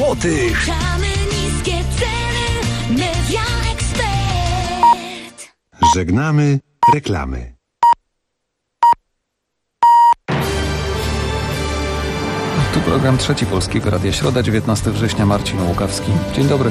złotych. Niskie ceny, Media Expert. Żegnamy reklamy. Tu program Trzeci Polskiego Radia, środa, 19 września, Marcin Łukawski. Dzień dobry.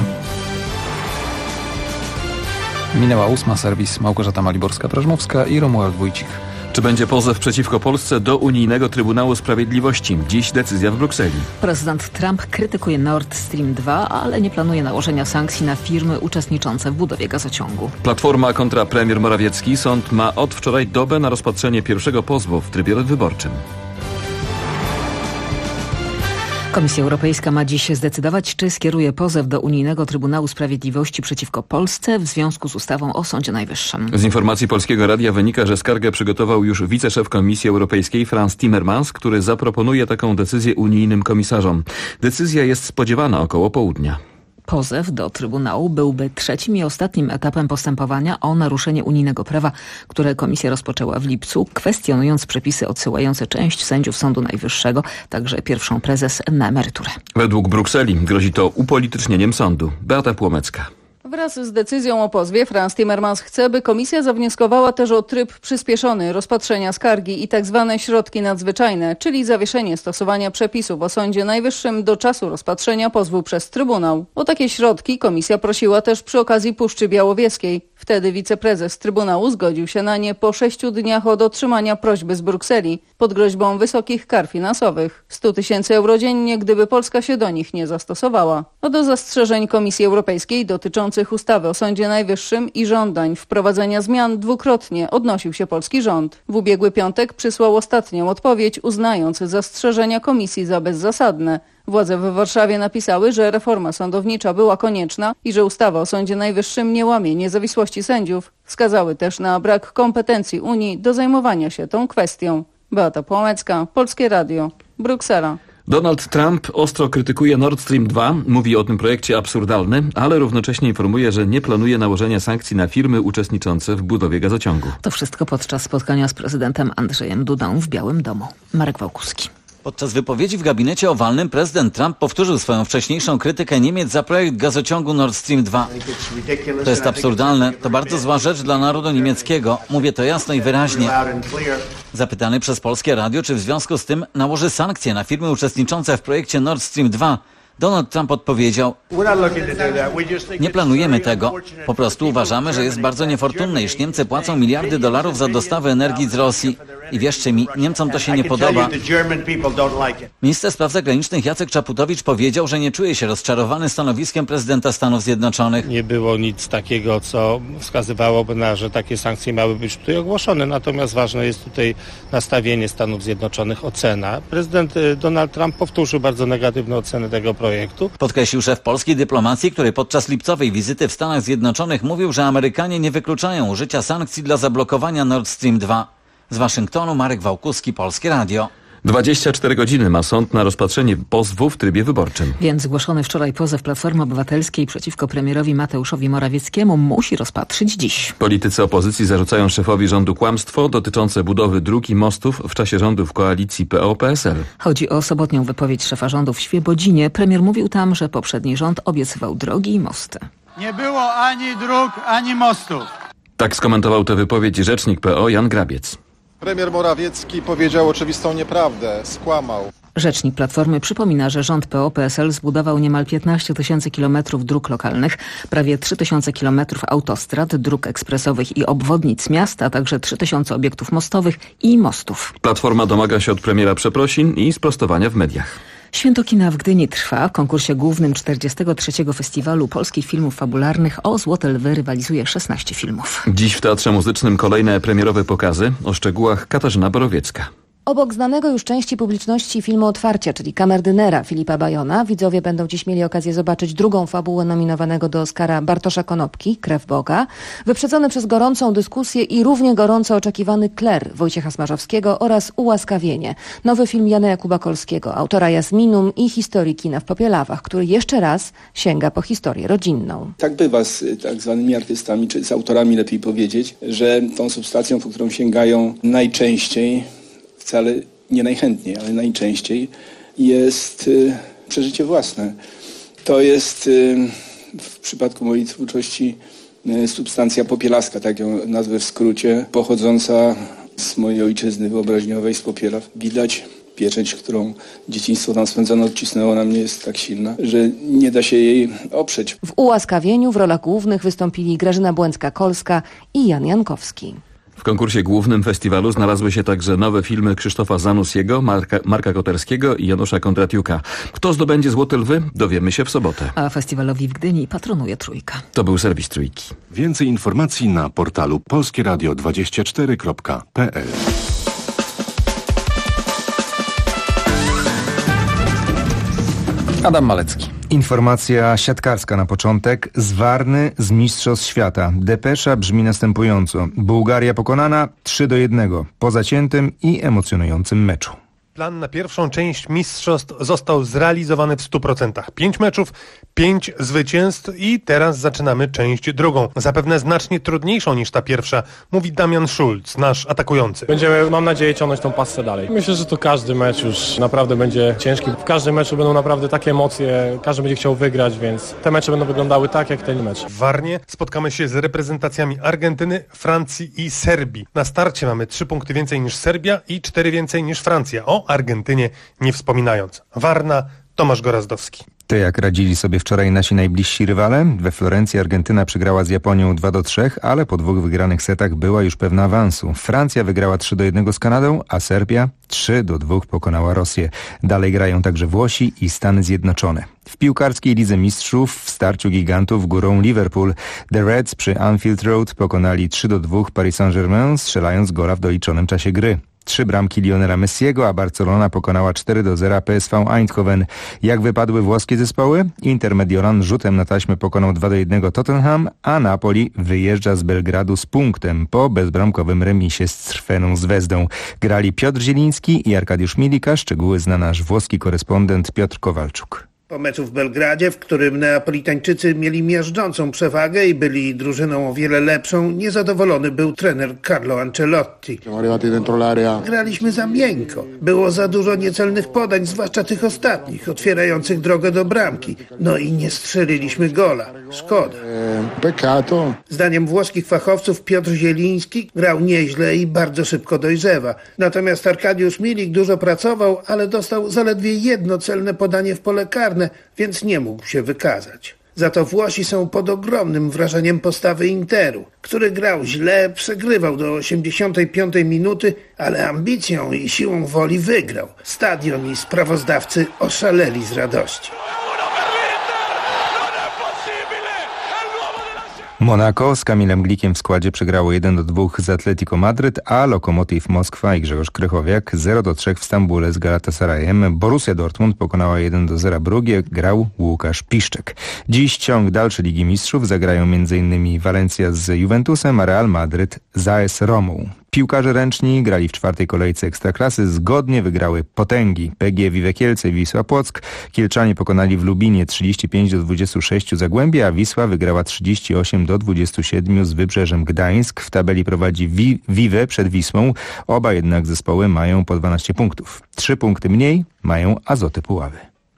Minęła 8, serwis Małgorzata Maliborska-Prażmowska i Romuald Wójcik. Czy będzie pozew przeciwko Polsce do Unijnego Trybunału Sprawiedliwości? Dziś decyzja w Brukseli. Prezydent Trump krytykuje Nord Stream 2, ale nie planuje nałożenia sankcji na firmy uczestniczące w budowie gazociągu. Platforma kontra premier Morawiecki. Sąd ma od wczoraj dobę na rozpatrzenie pierwszego pozwu w trybie wyborczym. Komisja Europejska ma dziś zdecydować, czy skieruje pozew do Unijnego Trybunału Sprawiedliwości przeciwko Polsce w związku z ustawą o Sądzie Najwyższym. Z informacji Polskiego Radia wynika, że skargę przygotował już wiceszef Komisji Europejskiej Frans Timmermans, który zaproponuje taką decyzję unijnym komisarzom. Decyzja jest spodziewana około południa. Pozew do Trybunału byłby trzecim i ostatnim etapem postępowania o naruszenie unijnego prawa, które komisja rozpoczęła w lipcu, kwestionując przepisy odsyłające część sędziów Sądu Najwyższego, także pierwszą prezes, na emeryturę. Według Brukseli grozi to upolitycznieniem sądu. Beata Płomecka. Wraz z decyzją o pozwie Frans Timmermans chce, by komisja zawnioskowała też o tryb przyspieszony rozpatrzenia skargi i tzw. środki nadzwyczajne, czyli zawieszenie stosowania przepisów o Sądzie Najwyższym do czasu rozpatrzenia pozwu przez Trybunał. O takie środki komisja prosiła też przy okazji Puszczy Białowieskiej. Wtedy wiceprezes Trybunału zgodził się na nie po 6 dniach od otrzymania prośby z Brukseli pod groźbą wysokich kar finansowych. 100 000 euro dziennie, gdyby Polska się do nich nie zastosowała. Do zastrzeżeń Komisji Europejskiej dotyczących ustawy o Sądzie Najwyższym i żądań wprowadzenia zmian dwukrotnie odnosił się polski rząd. W ubiegły piątek przysłał ostatnią odpowiedź, uznając zastrzeżenia Komisji za bezzasadne. Władze w Warszawie napisały, że reforma sądownicza była konieczna i że ustawa o Sądzie Najwyższym nie łamie niezawisłości sędziów. Wskazały też na brak kompetencji Unii do zajmowania się tą kwestią. Beata Płomecka, Polskie Radio, Bruksela. Donald Trump ostro krytykuje Nord Stream 2, mówi o tym projekcie absurdalny, ale równocześnie informuje, że nie planuje nałożenia sankcji na firmy uczestniczące w budowie gazociągu. To wszystko podczas spotkania z prezydentem Andrzejem Dudą w Białym Domu. Marek Wałkuski. Podczas wypowiedzi w gabinecie owalnym prezydent Trump powtórzył swoją wcześniejszą krytykę Niemiec za projekt gazociągu Nord Stream 2. To jest absurdalne, to bardzo zła rzecz dla narodu niemieckiego. Mówię to jasno i wyraźnie. Zapytany przez Polskie Radio, czy w związku z tym nałoży sankcje na firmy uczestniczące w projekcie Nord Stream 2, Donald Trump odpowiedział: nie planujemy tego. Po prostu uważamy, że jest bardzo niefortunne, iż Niemcy płacą miliardy dolarów za dostawę energii z Rosji. I wierzcie mi, Niemcom to się nie podoba. Minister spraw zagranicznych Jacek Czaputowicz powiedział, że nie czuje się rozczarowany stanowiskiem prezydenta Stanów Zjednoczonych. Nie było nic takiego, co wskazywałoby na, że takie sankcje miały być tutaj ogłoszone. Natomiast ważne jest tutaj nastawienie Stanów Zjednoczonych, ocena. Prezydent Donald Trump powtórzył bardzo negatywną ocenę tego projektu. Podkreślił szef polskiej dyplomacji, który podczas lipcowej wizyty w Stanach Zjednoczonych mówił, że Amerykanie nie wykluczają użycia sankcji dla zablokowania Nord Stream 2. Z Waszyngtonu Marek Wałkuski, Polskie Radio. 24 godziny ma sąd na rozpatrzenie pozwu w trybie wyborczym. Więc zgłoszony wczoraj pozew Platformy Obywatelskiej przeciwko premierowi Mateuszowi Morawieckiemu musi rozpatrzyć dziś. Politycy opozycji zarzucają szefowi rządu kłamstwo dotyczące budowy dróg i mostów w czasie rządów koalicji PO-PSL. Chodzi o sobotnią wypowiedź szefa rządu w Świebodzinie. Premier mówił tam, że poprzedni rząd obiecywał drogi i mosty. Nie było ani dróg, ani mostów. Tak skomentował tę wypowiedź rzecznik PO Jan Grabiec. Premier Morawiecki powiedział oczywistą nieprawdę, skłamał. Rzecznik Platformy przypomina, że rząd PO-PSL zbudował niemal 15 000 kilometrów dróg lokalnych, prawie 3 000 kilometrów autostrad, dróg ekspresowych i obwodnic miasta, a także 3 000 obiektów mostowych i mostów. Platforma domaga się od premiera przeprosin i sprostowania w mediach. Święto kina w Gdyni trwa. W konkursie głównym 43. Festiwalu Polskich Filmów Fabularnych o Złote Lwy rywalizuje 16 filmów. Dziś w Teatrze Muzycznym kolejne premierowe pokazy. O szczegółach Katarzyna Borowiecka. Obok znanego już części publiczności filmu Otwarcia, czyli Kamerdynera Filipa Bajona, widzowie będą dziś mieli okazję zobaczyć drugą fabułę nominowanego do Oscara Bartosza Konopki, Krew Boga, wyprzedzony przez gorącą dyskusję i równie gorąco oczekiwany Kler Wojciecha Smarzowskiego oraz Ułaskawienie, nowy film Jana Jakuba Kolskiego, autora Jasminum i historii kina w Popielawach, który jeszcze raz sięga po historię rodzinną. Tak bywa z tak zwanymi artystami, czy z autorami lepiej powiedzieć, że tą substancją, po którą sięgają najczęściej, wcale nie najchętniej, ale najczęściej jest przeżycie własne. To jest w przypadku mojej twórczości substancja popielaska, tak ją nazwę w skrócie, pochodząca z mojej ojczyzny wyobraźniowej, z Popielaw. Widać, pieczęć, którą dzieciństwo tam spędzono, odcisnęło na mnie, jest tak silna, że nie da się jej oprzeć. W ułaskawieniu w rolach głównych wystąpili Grażyna Błęcka-Kolska i Jan Jankowski. W konkursie głównym festiwalu znalazły się także nowe filmy Krzysztofa Zanussiego, Marka Koterskiego i Janusza Kondratiuka. Kto zdobędzie Złote Lwy? Dowiemy się w sobotę. A festiwalowi w Gdyni patronuje Trójka. To był serwis Trójki. Więcej informacji na portalu polskieradio24.pl. Adam Malecki. Informacja siatkarska na początek. Z Warny, z Mistrzostw Świata. Depesza brzmi następująco. Bułgaria pokonana 3-1 po zaciętym i emocjonującym meczu. Plan na pierwszą część mistrzostw został zrealizowany w 100%. 5 meczów, 5 zwycięstw i teraz zaczynamy część drugą. Zapewne znacznie trudniejszą niż ta pierwsza, mówi Damian Schulz, nasz atakujący. Będziemy, mam nadzieję, ciągnąć tą pasę dalej. Myślę, że to każdy mecz już naprawdę będzie ciężki. W każdym meczu będą naprawdę takie emocje, każdy będzie chciał wygrać, więc te mecze będą wyglądały tak jak ten mecz. W Warnie spotkamy się z reprezentacjami Argentyny, Francji i Serbii. Na starcie mamy 3 punkty więcej niż Serbia i 4 więcej niż Francja. O Argentynie nie wspominając. Warna, Tomasz Gorazdowski. To jak radzili sobie wczoraj nasi najbliżsi rywale? We Florencji Argentyna przegrała z Japonią 2-3, ale po 2 wygranych setach była już pewna awansu. Francja wygrała 3-1 z Kanadą, a Serbia 3-2 pokonała Rosję. Dalej grają także Włosi i Stany Zjednoczone. W piłkarskiej Lidze Mistrzów w starciu gigantów górą Liverpool The Reds przy Anfield Road pokonali 3-2 Paris Saint-Germain, strzelając gola w doliczonym czasie gry. 3 bramki Lionela Messiego, a Barcelona pokonała 4-0 PSV Eindhoven. Jak wypadły włoskie zespoły? Inter Mediolan rzutem na taśmę pokonał 2-1 Tottenham, a Napoli wyjeżdża z Belgradu z punktem po bezbramkowym remisie z Crweną Zvezdą. Grali Piotr Zieliński i Arkadiusz Milika. Szczegóły zna nasz włoski korespondent Piotr Kowalczuk. Po meczu w Belgradzie, w którym Neapolitańczycy mieli miażdżącą przewagę i byli drużyną o wiele lepszą, niezadowolony był trener Carlo Ancelotti. Graliśmy za miękko. Było za dużo niecelnych podań, zwłaszcza tych ostatnich, otwierających drogę do bramki. No i nie strzeliliśmy gola. Szkoda. Zdaniem włoskich fachowców Piotr Zieliński grał nieźle i bardzo szybko dojrzewa. Natomiast Arkadiusz Milik dużo pracował, ale dostał zaledwie jedno celne podanie w pole karne, więc nie mógł się wykazać. Za to Włosi są pod ogromnym wrażeniem postawy Interu, który grał źle, przegrywał do 85 minuty, ale ambicją i siłą woli wygrał. Stadion i sprawozdawcy oszaleli z radości. Monaco z Kamilem Glikiem w składzie przegrało 1-2 z Atletico Madryt, a Lokomotiv Moskwa i Grzegorz Krychowiak 0-3 w Stambule z Galatasarayem. Borussia Dortmund pokonała 1-0 Brugię, grał Łukasz Piszczek. Dziś ciąg dalszy Ligi Mistrzów, zagrają m.in. Valencia z Juventusem, a Real Madryt z AS Romą. Piłkarze ręczni grali w 4. kolejce Ekstraklasy, zgodnie wygrały potęgi. PGE Wiwe Kielce i Wisła Płock. Kielczanie pokonali w Lubinie 35-26 Zagłębie, a Wisła wygrała 38-27 z Wybrzeżem Gdańsk. W tabeli prowadzi Wiwe przed Wisłą. Oba jednak zespoły mają po 12 punktów. 3 punkty mniej mają Azoty Puławy.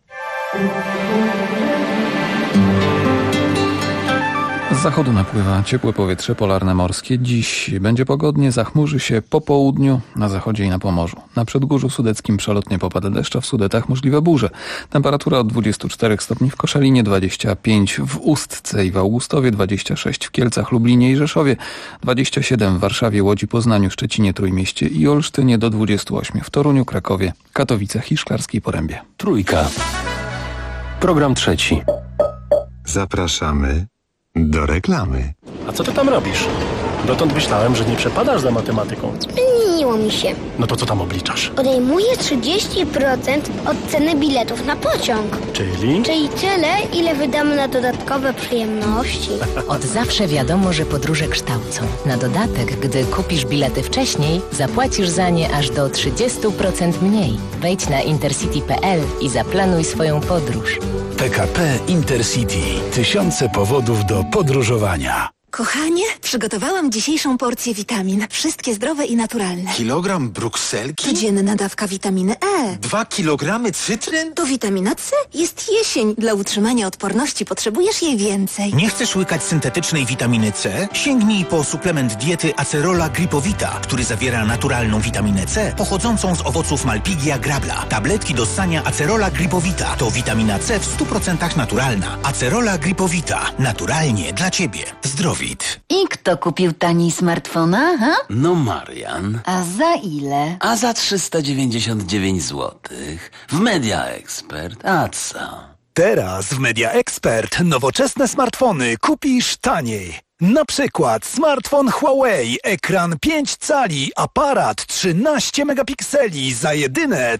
Z zachodu napływa ciepłe powietrze polarne morskie. Dziś będzie pogodnie, zachmurzy się po południu na zachodzie i na Pomorzu. Na Przedgórzu Sudeckim przelotnie popada deszcz, a w Sudetach możliwe burze. Temperatura od 24 stopni w Koszalinie, 25 w Ustce i w Augustowie, 26 w Kielcach, Lublinie i Rzeszowie, 27 w Warszawie, Łodzi, Poznaniu, Szczecinie, Trójmieście i Olsztynie, do 28 w Toruniu, Krakowie, Katowicach i Szklarskiej Porębie. Trójka. Program trzeci. Zapraszamy do reklamy. A co ty tam robisz? Dotąd myślałem, że nie przepadasz za matematyką. Zmieniło mi się. No to co tam obliczasz? Odejmuję 30% od ceny biletów na pociąg. Czyli? Czyli tyle, ile wydamy na dodatkowe przyjemności. Od zawsze wiadomo, że podróże kształcą. Na dodatek, gdy kupisz bilety wcześniej, zapłacisz za nie aż do 30% mniej. Wejdź na intercity.pl i zaplanuj swoją podróż. PKP Intercity. Tysiące powodów do podróżowania. Kochanie, przygotowałam dzisiejszą porcję witamin. Wszystkie zdrowe i naturalne. Kilogram brukselki? Codzienna dawka witaminy E. 2 kilogramy cytryn? To witamina C. Jest jesień. Dla utrzymania odporności potrzebujesz jej więcej. Nie chcesz łykać syntetycznej witaminy C? Sięgnij po suplement diety Acerola Gripowita, który zawiera naturalną witaminę C pochodzącą z owoców Malpighia grabla. Tabletki do ssania Acerola Gripowita to witamina C w 100% naturalna. Acerola Gripowita. Naturalnie dla Ciebie. Zdrowit. I kto kupił taniej smartfona, ha? No Marian. A za ile? A za 399 zł. W Media Expert. A co? Teraz w Media Expert nowoczesne smartfony kupisz taniej. Na przykład smartfon Huawei, ekran 5 cali, aparat 13 megapikseli za jedyne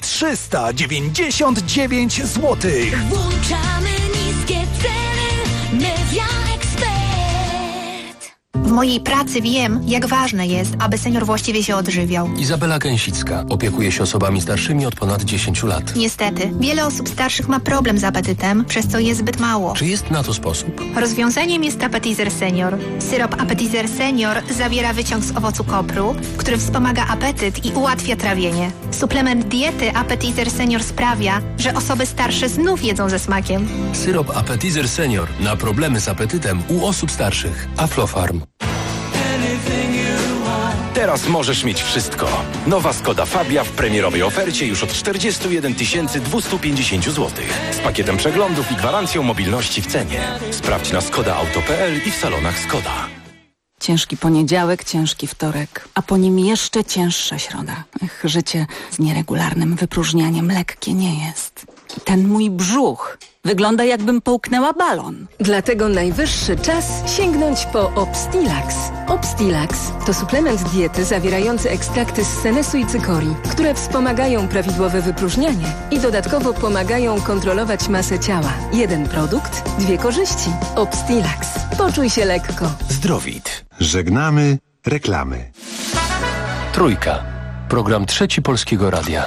399 zł. Włączamy niskie ceny. Media Expert. W mojej pracy wiem, jak ważne jest, aby senior właściwie się odżywiał. Izabela Gęsicka opiekuje się osobami starszymi od ponad 10 lat. Niestety, wiele osób starszych ma problem z apetytem, przez co je zbyt mało. Czy jest na to sposób? Rozwiązaniem jest Appetizer Senior. Syrop Appetizer Senior zawiera wyciąg z owocu kopru, który wspomaga apetyt i ułatwia trawienie. Suplement diety Appetizer Senior sprawia, że osoby starsze znów jedzą ze smakiem. Syrop Appetizer Senior na problemy z apetytem u osób starszych. Aflofarm. Teraz możesz mieć wszystko. Nowa Skoda Fabia w premierowej ofercie już od 41 250 zł. Z pakietem przeglądów i gwarancją mobilności w cenie. Sprawdź na skodaauto.pl i w salonach Skoda. Ciężki poniedziałek, ciężki wtorek, a po nim jeszcze cięższa środa. Życie z nieregularnym wypróżnianiem lekkie nie jest. Ten mój brzuch wygląda, jakbym połknęła balon. Dlatego najwyższy czas sięgnąć po Obstilax. Obstilax to suplement diety zawierający ekstrakty z senesu i cykorii, które wspomagają prawidłowe wypróżnianie i dodatkowo pomagają kontrolować masę ciała. Jeden produkt, dwie korzyści. Obstilax. Poczuj się lekko. Zdrowit. Żegnamy reklamy. Trójka. Program Trzeci Polskiego Radia.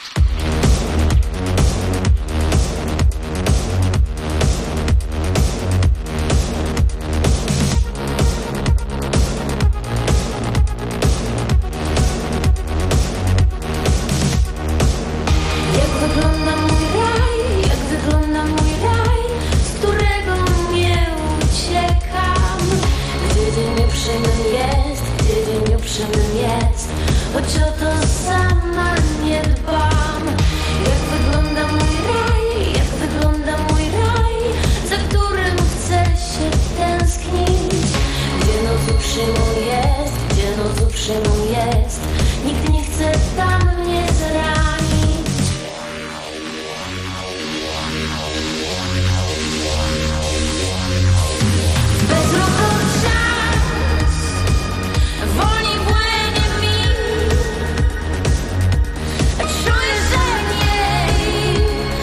Choć o to sama nie dbam. Jak wygląda mój raj, jak wygląda mój raj, za którym chcę się tęsknić. Gdzie noc uprzejmą jest, gdzie noc uprzejmą jest, nikt nie chce tam mnie zranić. Bez ruchu czas wolniej płynie mi. Czuję, że nie,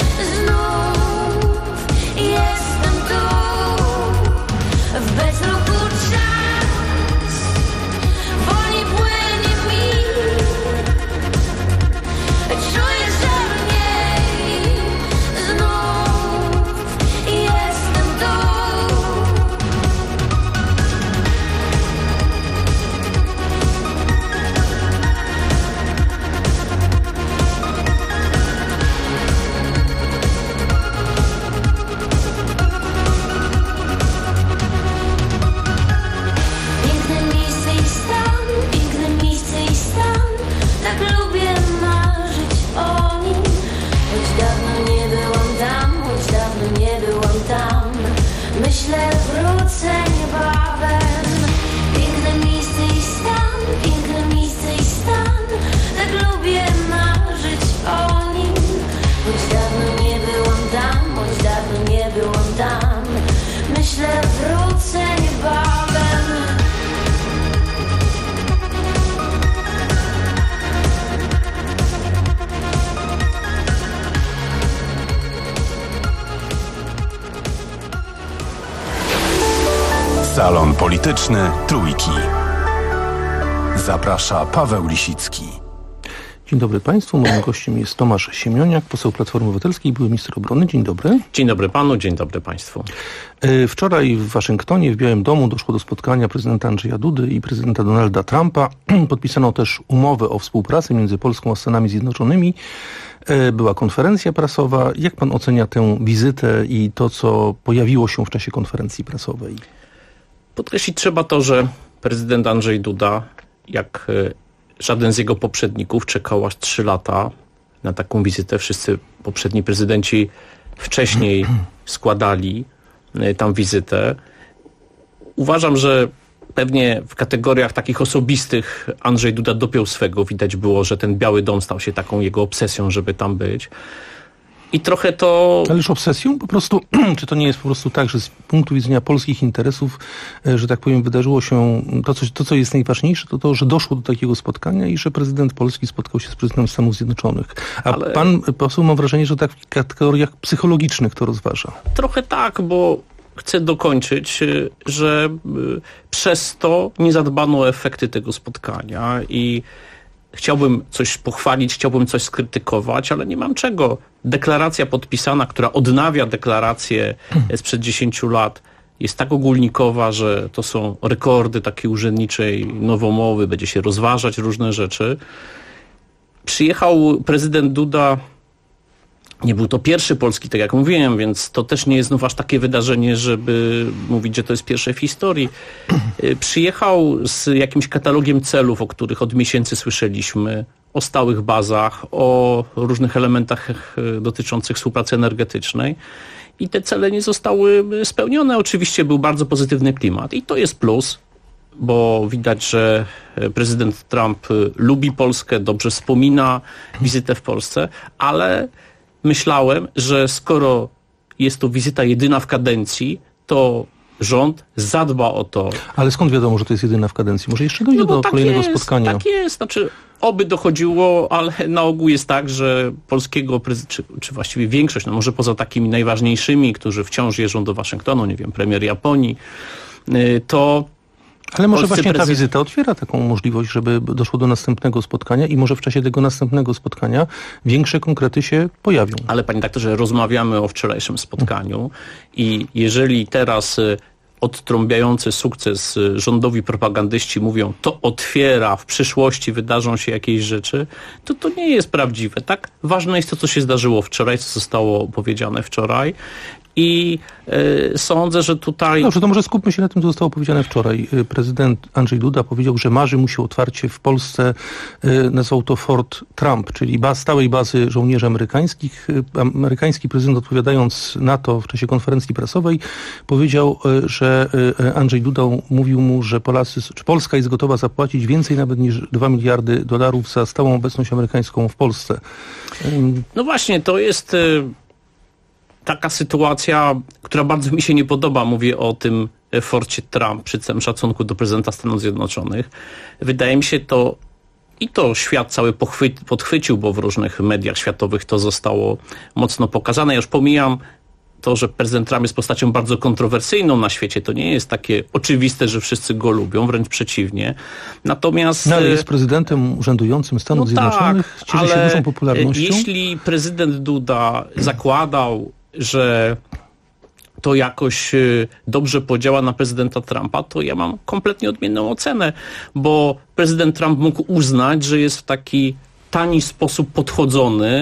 znów jestem tu. W bezruchu czas wolniej płynie mi. Czuję, że nie, znów jestem tu. Piękne miejsce i stan, piękne miejsce i stan, tak lubię marzyć o nim. Choć dawno nie byłam tam, choć dawno nie byłam tam, myślę, wrócę niebawem. Piękne miejsce i stan, piękne miejsce i stan, tak lubię marzyć o nim. Choć dawno nie byłam tam, choć dawno nie byłam tam, myślę, wrócę niebawem. Salon Polityczny Trójki. Zaprasza Paweł Lisicki. Dzień dobry Państwu. Moim gościem jest Tomasz Siemioniak, poseł Platformy Obywatelskiej, były minister obrony. Dzień dobry. Dzień dobry Panu, dzień dobry Państwu. Wczoraj w Waszyngtonie, w Białym Domu, doszło do spotkania prezydenta Andrzeja Dudy i prezydenta Donalda Trumpa. Podpisano też umowę o współpracy między Polską a Stanami Zjednoczonymi. Była konferencja prasowa. Jak Pan ocenia tę wizytę i to, co pojawiło się w czasie konferencji prasowej? Podkreślić trzeba to, że prezydent Andrzej Duda, jak żaden z jego poprzedników, czekał aż 3 lata na taką wizytę. Wszyscy poprzedni prezydenci wcześniej składali tam wizytę. Uważam, że pewnie w kategoriach takich osobistych Andrzej Duda dopiął swego. Widać było, że ten Biały Dom stał się taką jego obsesją, żeby tam być. I trochę to... Ależ obsesją? Po prostu, czy to nie jest po prostu tak, że z punktu widzenia polskich interesów, że tak powiem, wydarzyło się to, co jest najważniejsze, to, że doszło do takiego spotkania i że prezydent Polski spotkał się z prezydentem Stanów Zjednoczonych. A pan poseł, mam wrażenie, że tak w kategoriach psychologicznych to rozważa. Trochę tak, bo chcę dokończyć, że przez to nie zadbano o efekty tego spotkania i chciałbym coś pochwalić, chciałbym coś skrytykować, ale nie mam czego. Deklaracja podpisana, która odnawia deklarację sprzed 10 lat, jest tak ogólnikowa, że to są rekordy takiej urzędniczej nowomowy, będzie się rozważać różne rzeczy. Przyjechał prezydent Duda, nie był to pierwszy polski, tak jak mówiłem, więc to też nie jest znów aż takie wydarzenie, żeby mówić, że to jest pierwsze w historii. Przyjechał z jakimś katalogiem celów, o których od miesięcy słyszeliśmy, o stałych bazach, o różnych elementach dotyczących współpracy energetycznej i te cele nie zostały spełnione. Oczywiście był bardzo pozytywny klimat i to jest plus, bo widać, że prezydent Trump lubi Polskę, dobrze wspomina wizytę w Polsce, ale myślałem, że skoro jest to wizyta jedyna w kadencji, to rząd zadba o to. Ale skąd wiadomo, że to jest jedyna w kadencji? Może jeszcze dojdzie do kolejnego spotkania? Tak jest. Znaczy, oby dochodziło, ale na ogół jest tak, że polskiego czy właściwie większość, no może poza takimi najważniejszymi, którzy wciąż jeżdżą do Waszyngtonu, nie wiem, premier Japonii, to... Ale może właśnie ta wizyta otwiera taką możliwość, żeby doszło do następnego spotkania i może w czasie tego następnego spotkania większe konkrety się pojawią. Ale panie doktorze, rozmawiamy o wczorajszym spotkaniu i jeżeli teraz odtrąbiający sukces rządowi propagandyści mówią, to otwiera, w przyszłości wydarzą się jakieś rzeczy, to nie jest prawdziwe. Tak ważne jest to, co się zdarzyło wczoraj, co zostało powiedziane wczoraj. I sądzę, że tutaj... Dobrze, to może skupmy się na tym, co zostało powiedziane wczoraj. Prezydent Andrzej Duda powiedział, że marzy mu się otwarcie w Polsce, nazwał to Fort Trump, czyli stałej bazy żołnierzy amerykańskich. Amerykański prezydent, odpowiadając na to w czasie konferencji prasowej, powiedział, że Andrzej Duda mówił mu, że Polska jest gotowa zapłacić więcej nawet niż $2 miliardy za stałą obecność amerykańską w Polsce. No właśnie, to jest... taka sytuacja, która bardzo mi się nie podoba, mówię o tym forcie Trump, przy całym szacunku do prezydenta Stanów Zjednoczonych. Wydaje mi się to, i to świat cały podchwycił, bo w różnych mediach światowych to zostało mocno pokazane. Ja już pomijam to, że prezydent Trump jest postacią bardzo kontrowersyjną na świecie. To nie jest takie oczywiste, że wszyscy go lubią, wręcz przeciwnie. Natomiast... No, ale jest prezydentem urzędującym Stanów Zjednoczonych, tak, cieszy się dużą popularnością. Jeśli prezydent Duda zakładał, że to jakoś dobrze podziała na prezydenta Trumpa, to ja mam kompletnie odmienną ocenę, bo prezydent Trump mógł uznać, że jest w taki tani sposób podchodzony.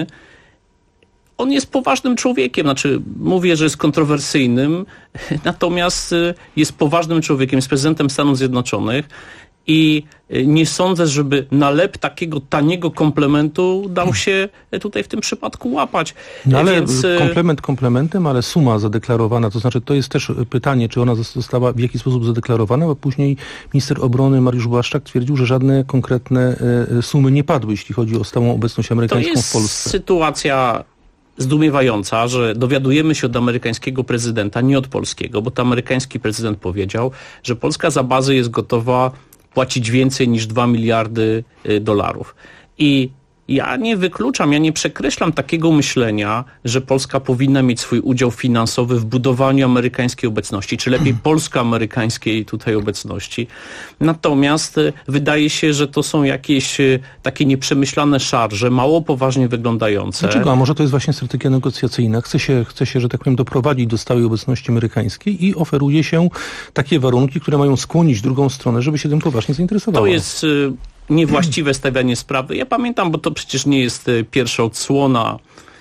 On jest poważnym człowiekiem, znaczy mówię, że jest kontrowersyjnym, natomiast jest poważnym człowiekiem, jest prezydentem Stanów Zjednoczonych i nie sądzę, żeby na lep takiego taniego komplementu dał się tutaj w tym przypadku łapać. No ale komplement komplementem, ale suma zadeklarowana, to znaczy to jest też pytanie, czy ona została w jakiś sposób zadeklarowana, bo później minister obrony Mariusz Błaszczak twierdził, że żadne konkretne sumy nie padły, jeśli chodzi o stałą obecność amerykańską w Polsce. To jest sytuacja zdumiewająca, że dowiadujemy się od amerykańskiego prezydenta, nie od polskiego, bo to amerykański prezydent powiedział, że Polska za bazę jest gotowa płacić więcej niż $2 miliardy. I ja nie wykluczam, ja nie przekreślam takiego myślenia, że Polska powinna mieć swój udział finansowy w budowaniu amerykańskiej obecności, czy lepiej polsko-amerykańskiej tutaj obecności. Natomiast wydaje się, że to są jakieś takie nieprzemyślane szarże, mało poważnie wyglądające. Dlaczego? A może to jest właśnie strategia negocjacyjna? Chce się, że tak powiem, doprowadzić do stałej obecności amerykańskiej i oferuje się takie warunki, które mają skłonić drugą stronę, żeby się tym poważnie zainteresowała. To jest niewłaściwe stawianie sprawy. Ja pamiętam, bo to przecież nie jest pierwsza odsłona.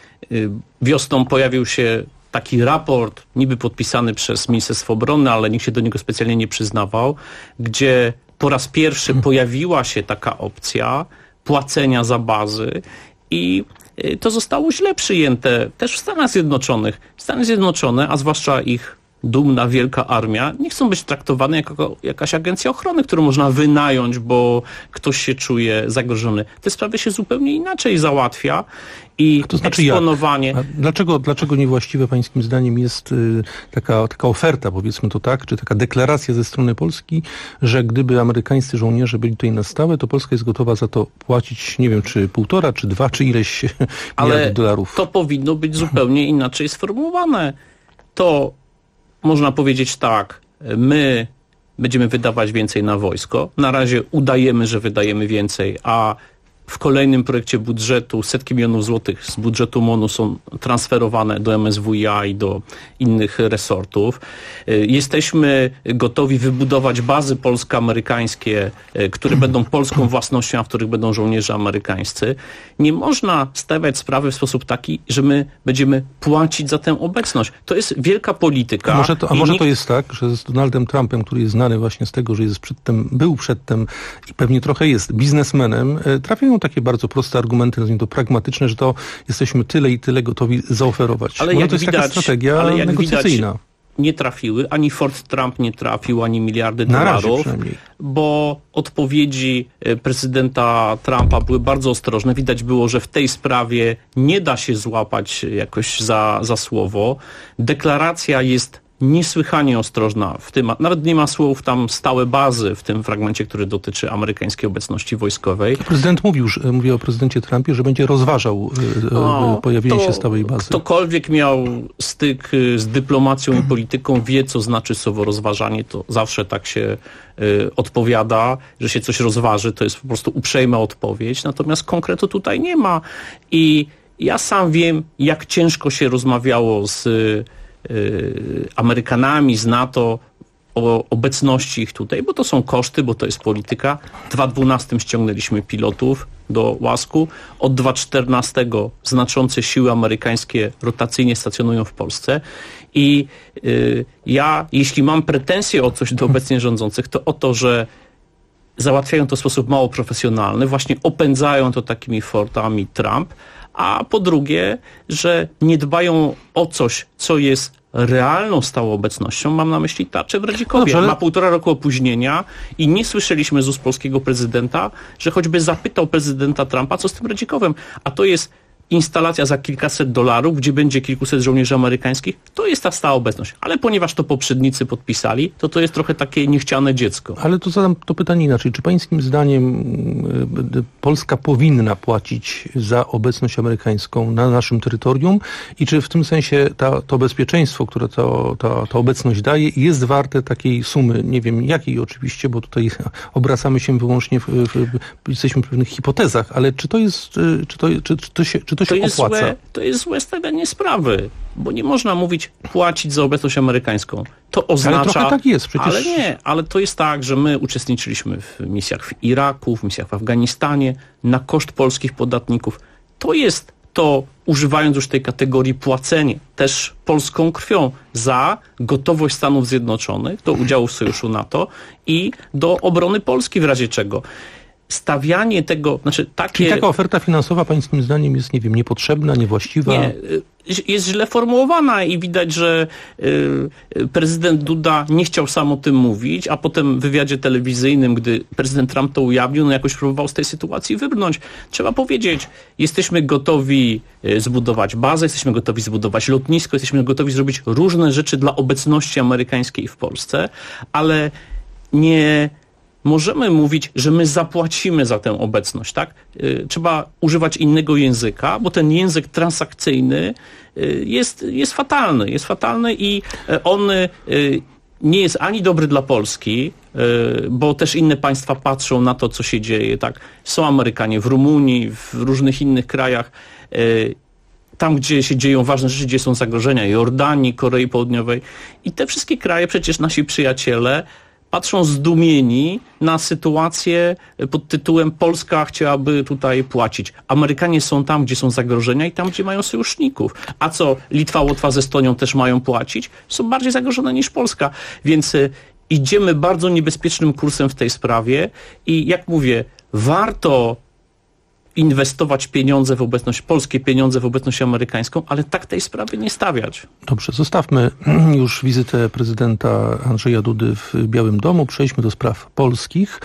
Wiosną pojawił się taki raport, niby podpisany przez Ministerstwo Obrony, ale nikt się do niego specjalnie nie przyznawał, gdzie po raz pierwszy pojawiła się taka opcja płacenia za bazy i to zostało źle przyjęte też w Stanach Zjednoczonych. Stany Zjednoczone, a zwłaszcza ich dumna, wielka armia, nie chcą być traktowane jako jakaś agencja ochrony, którą można wynająć, bo ktoś się czuje zagrożony. Te sprawy się zupełnie inaczej załatwia i to znaczy eksponowanie... Dlaczego niewłaściwe pańskim zdaniem jest taka oferta, powiedzmy to tak, czy taka deklaracja ze strony Polski, że gdyby amerykańscy żołnierze byli tutaj na stałe, to Polska jest gotowa za to płacić, nie wiem, czy 1,5, czy 2, czy ileś miliardów dolarów? To powinno być zupełnie inaczej sformułowane. To można powiedzieć tak, my będziemy wydawać więcej na wojsko. Na razie udajemy, że wydajemy więcej, a w kolejnym projekcie budżetu setki milionów złotych z budżetu MON-u są transferowane do MSWiA i do innych resortów. Jesteśmy gotowi wybudować bazy polsko-amerykańskie, które będą polską własnością, a w których będą żołnierze amerykańscy. Nie można stawiać sprawy w sposób taki, że my będziemy płacić za tę obecność. To jest wielka polityka. A może to jest tak, że z Donaldem Trumpem, który jest znany właśnie z tego, że był przedtem i pewnie trochę jest biznesmenem, trafiają takie bardzo proste argumenty, nazwijmy to pragmatyczne, że to jesteśmy tyle i tyle gotowi zaoferować. Ale jak to jest widać, taka strategia negocjacyjna. Nie trafiły, ani Fort Trump nie trafił, ani miliardy dolarów, bo odpowiedzi prezydenta Trumpa były bardzo ostrożne. Widać było, że w tej sprawie nie da się złapać jakoś za słowo. Deklaracja jest niesłychanie ostrożna w tym, nawet nie ma słów tam stałe bazy w tym fragmencie, który dotyczy amerykańskiej obecności wojskowej. Prezydent mówił o prezydencie Trumpie, że będzie rozważał pojawienie się stałej bazy. Ktokolwiek miał styk z dyplomacją i polityką, wie, co znaczy słowo rozważanie. To zawsze tak się odpowiada, że się coś rozważy, to jest po prostu uprzejma odpowiedź. Natomiast konkretu tutaj nie ma. I ja sam wiem, jak ciężko się rozmawiało z Amerykanami, z NATO o obecności ich tutaj, bo to są koszty, bo to jest polityka. W 2012 ściągnęliśmy pilotów do łasku. Od 2014 znaczące siły amerykańskie rotacyjnie stacjonują w Polsce. I ja, jeśli mam pretensje o coś do obecnie rządzących, to o to, że załatwiają to w sposób mało profesjonalny, właśnie opędzają to takimi fortami Trump, a po drugie, że nie dbają o coś, co jest realną stałą obecnością. Mam na myśli tarczę w Radzikowie. Dobrze, ma 1,5 roku opóźnienia i nie słyszeliśmy z ust polskiego prezydenta, że choćby zapytał prezydenta Trumpa, co z tym Radzikowem. A to jest instalacja za kilkaset dolarów, gdzie będzie kilkuset żołnierzy amerykańskich, to jest ta stała obecność. Ale ponieważ to poprzednicy podpisali, to jest trochę takie niechciane dziecko. Ale to zadam to pytanie inaczej. Czy pańskim zdaniem Polska powinna płacić za obecność amerykańską na naszym terytorium i czy w tym sensie to bezpieczeństwo, które ta obecność daje, jest warte takiej sumy, nie wiem jakiej oczywiście, bo tutaj obracamy się wyłącznie jesteśmy w pewnych hipotezach, ale czy to jest, czy to się opłaca? To jest złe stawianie sprawy, bo nie można mówić płacić za obecność amerykańską. To oznacza... Ale trochę tak jest przecież. Ale nie, ale to jest tak, że my uczestniczyliśmy w misjach w Iraku, w misjach w Afganistanie, na koszt polskich podatników. To jest to, używając już tej kategorii, płacenie też polską krwią za gotowość Stanów Zjednoczonych do udziału w sojuszu NATO i do obrony Polski w razie czego. Stawianie tego, Czyli taka oferta finansowa pańskim zdaniem jest, nie wiem, niepotrzebna, niewłaściwa? Nie, jest źle formułowana i widać, że prezydent Duda nie chciał sam o tym mówić, a potem w wywiadzie telewizyjnym, gdy prezydent Trump to ujawnił, jakoś próbował z tej sytuacji wybrnąć. Trzeba powiedzieć, jesteśmy gotowi zbudować bazę, jesteśmy gotowi zbudować lotnisko, jesteśmy gotowi zrobić różne rzeczy dla obecności amerykańskiej w Polsce, ale możemy mówić, że my zapłacimy za tę obecność, tak? Trzeba używać innego języka, bo ten język transakcyjny jest fatalny i on nie jest ani dobry dla Polski, bo też inne państwa patrzą na to, co się dzieje, tak? Są Amerykanie w Rumunii, w różnych innych krajach, tam, gdzie się dzieją ważne rzeczy, gdzie są zagrożenia, Jordanii, Korei Południowej i te wszystkie kraje, przecież nasi przyjaciele patrzą zdumieni na sytuację pod tytułem Polska chciałaby tutaj płacić. Amerykanie są tam, gdzie są zagrożenia i tam, gdzie mają sojuszników. A co, Litwa, Łotwa z Estonią też mają płacić? Są bardziej zagrożone niż Polska. Więc idziemy bardzo niebezpiecznym kursem w tej sprawie i jak mówię, warto inwestować pieniądze w obecność, polskie pieniądze w obecność amerykańską, ale tak tej sprawy nie stawiać. Dobrze, zostawmy już wizytę prezydenta Andrzeja Dudy w Białym Domu. Przejdźmy do spraw polskich.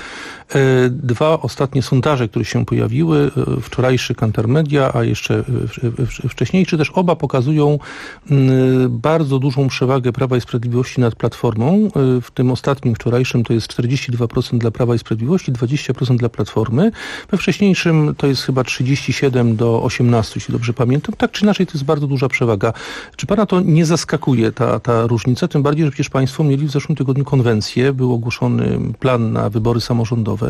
2 ostatnie sondaże, które się pojawiły, wczorajszy Kantar Media, a jeszcze wcześniejszy, też oba pokazują bardzo dużą przewagę Prawa i Sprawiedliwości nad Platformą. W tym ostatnim, wczorajszym, to jest 42% dla Prawa i Sprawiedliwości, 20% dla Platformy. We wcześniejszym to jest chyba 37 do 18, jeśli dobrze pamiętam. Tak czy inaczej, to jest bardzo duża przewaga. Czy pana to nie zaskakuje, ta różnica? Tym bardziej, że przecież państwo mieli w zeszłym tygodniu konwencję, był ogłoszony plan na wybory samorządowe.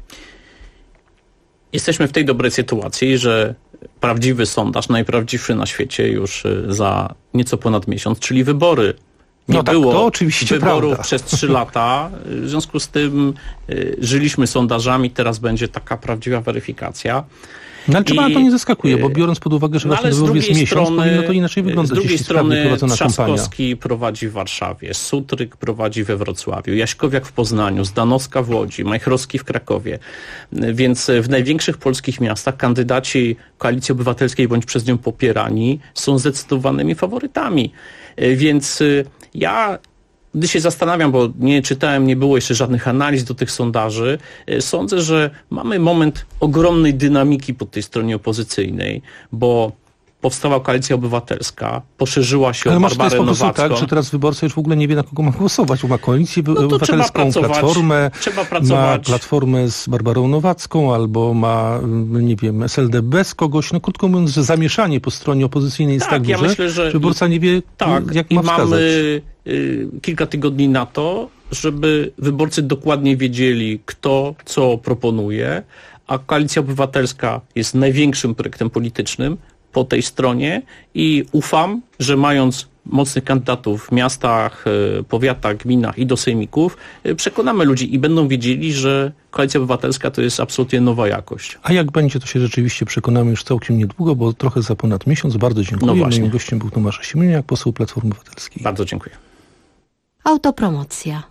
Jesteśmy w tej dobrej sytuacji, że prawdziwy sondaż, najprawdziwszy na świecie już za nieco ponad miesiąc, czyli wybory. Nie było to oczywiście wyborów prawda. przez 3 lata, w związku z tym żyliśmy sondażami, teraz będzie taka prawdziwa weryfikacja. No ale czy pana to nie zaskakuje, bo biorąc pod uwagę, że właśnie wyborów jest miesiąc, powinno to inaczej wyglądać. Z drugiej strony Trzaskowski kampania prowadzi w Warszawie, Sutryk prowadzi we Wrocławiu, Jaśkowiak w Poznaniu, Zdanowska w Łodzi, Majchrowski w Krakowie. Więc w największych polskich miastach kandydaci Koalicji Obywatelskiej bądź przez nią popierani są zdecydowanymi faworytami. Więc ja, gdy się zastanawiam, bo nie czytałem, nie było jeszcze żadnych analiz do tych sondaży, sądzę, że mamy moment ogromnej dynamiki po tej stronie opozycyjnej, bo powstała Koalicja Obywatelska, poszerzyła się o Barbarę Nowacką. Tak, że teraz wyborca już w ogóle nie wie, na kogo ma głosować, bo ma Koalicję Obywatelską, Platformę, ma Platformę z Barbarą Nowacką, albo ma, nie wiem, SLD bez kogoś. No krótko mówiąc, że zamieszanie po stronie opozycyjnej jest tak duże, myślę, że wyborca nie wie, jak ma wskazać. Mamy kilka tygodni na to, żeby wyborcy dokładnie wiedzieli, kto co proponuje, a Koalicja Obywatelska jest największym projektem politycznym po tej stronie i ufam, że mając mocnych kandydatów w miastach, powiatach, gminach i do sejmików, przekonamy ludzi i będą wiedzieli, że Koalicja Obywatelska to jest absolutnie nowa jakość. A jak będzie, to się rzeczywiście przekonamy już całkiem niedługo, bo trochę za ponad miesiąc. Bardzo dziękuję. Moim gościem był Tomasz Siemoniak, poseł Platformy Obywatelskiej. Bardzo dziękuję. Autopromocja.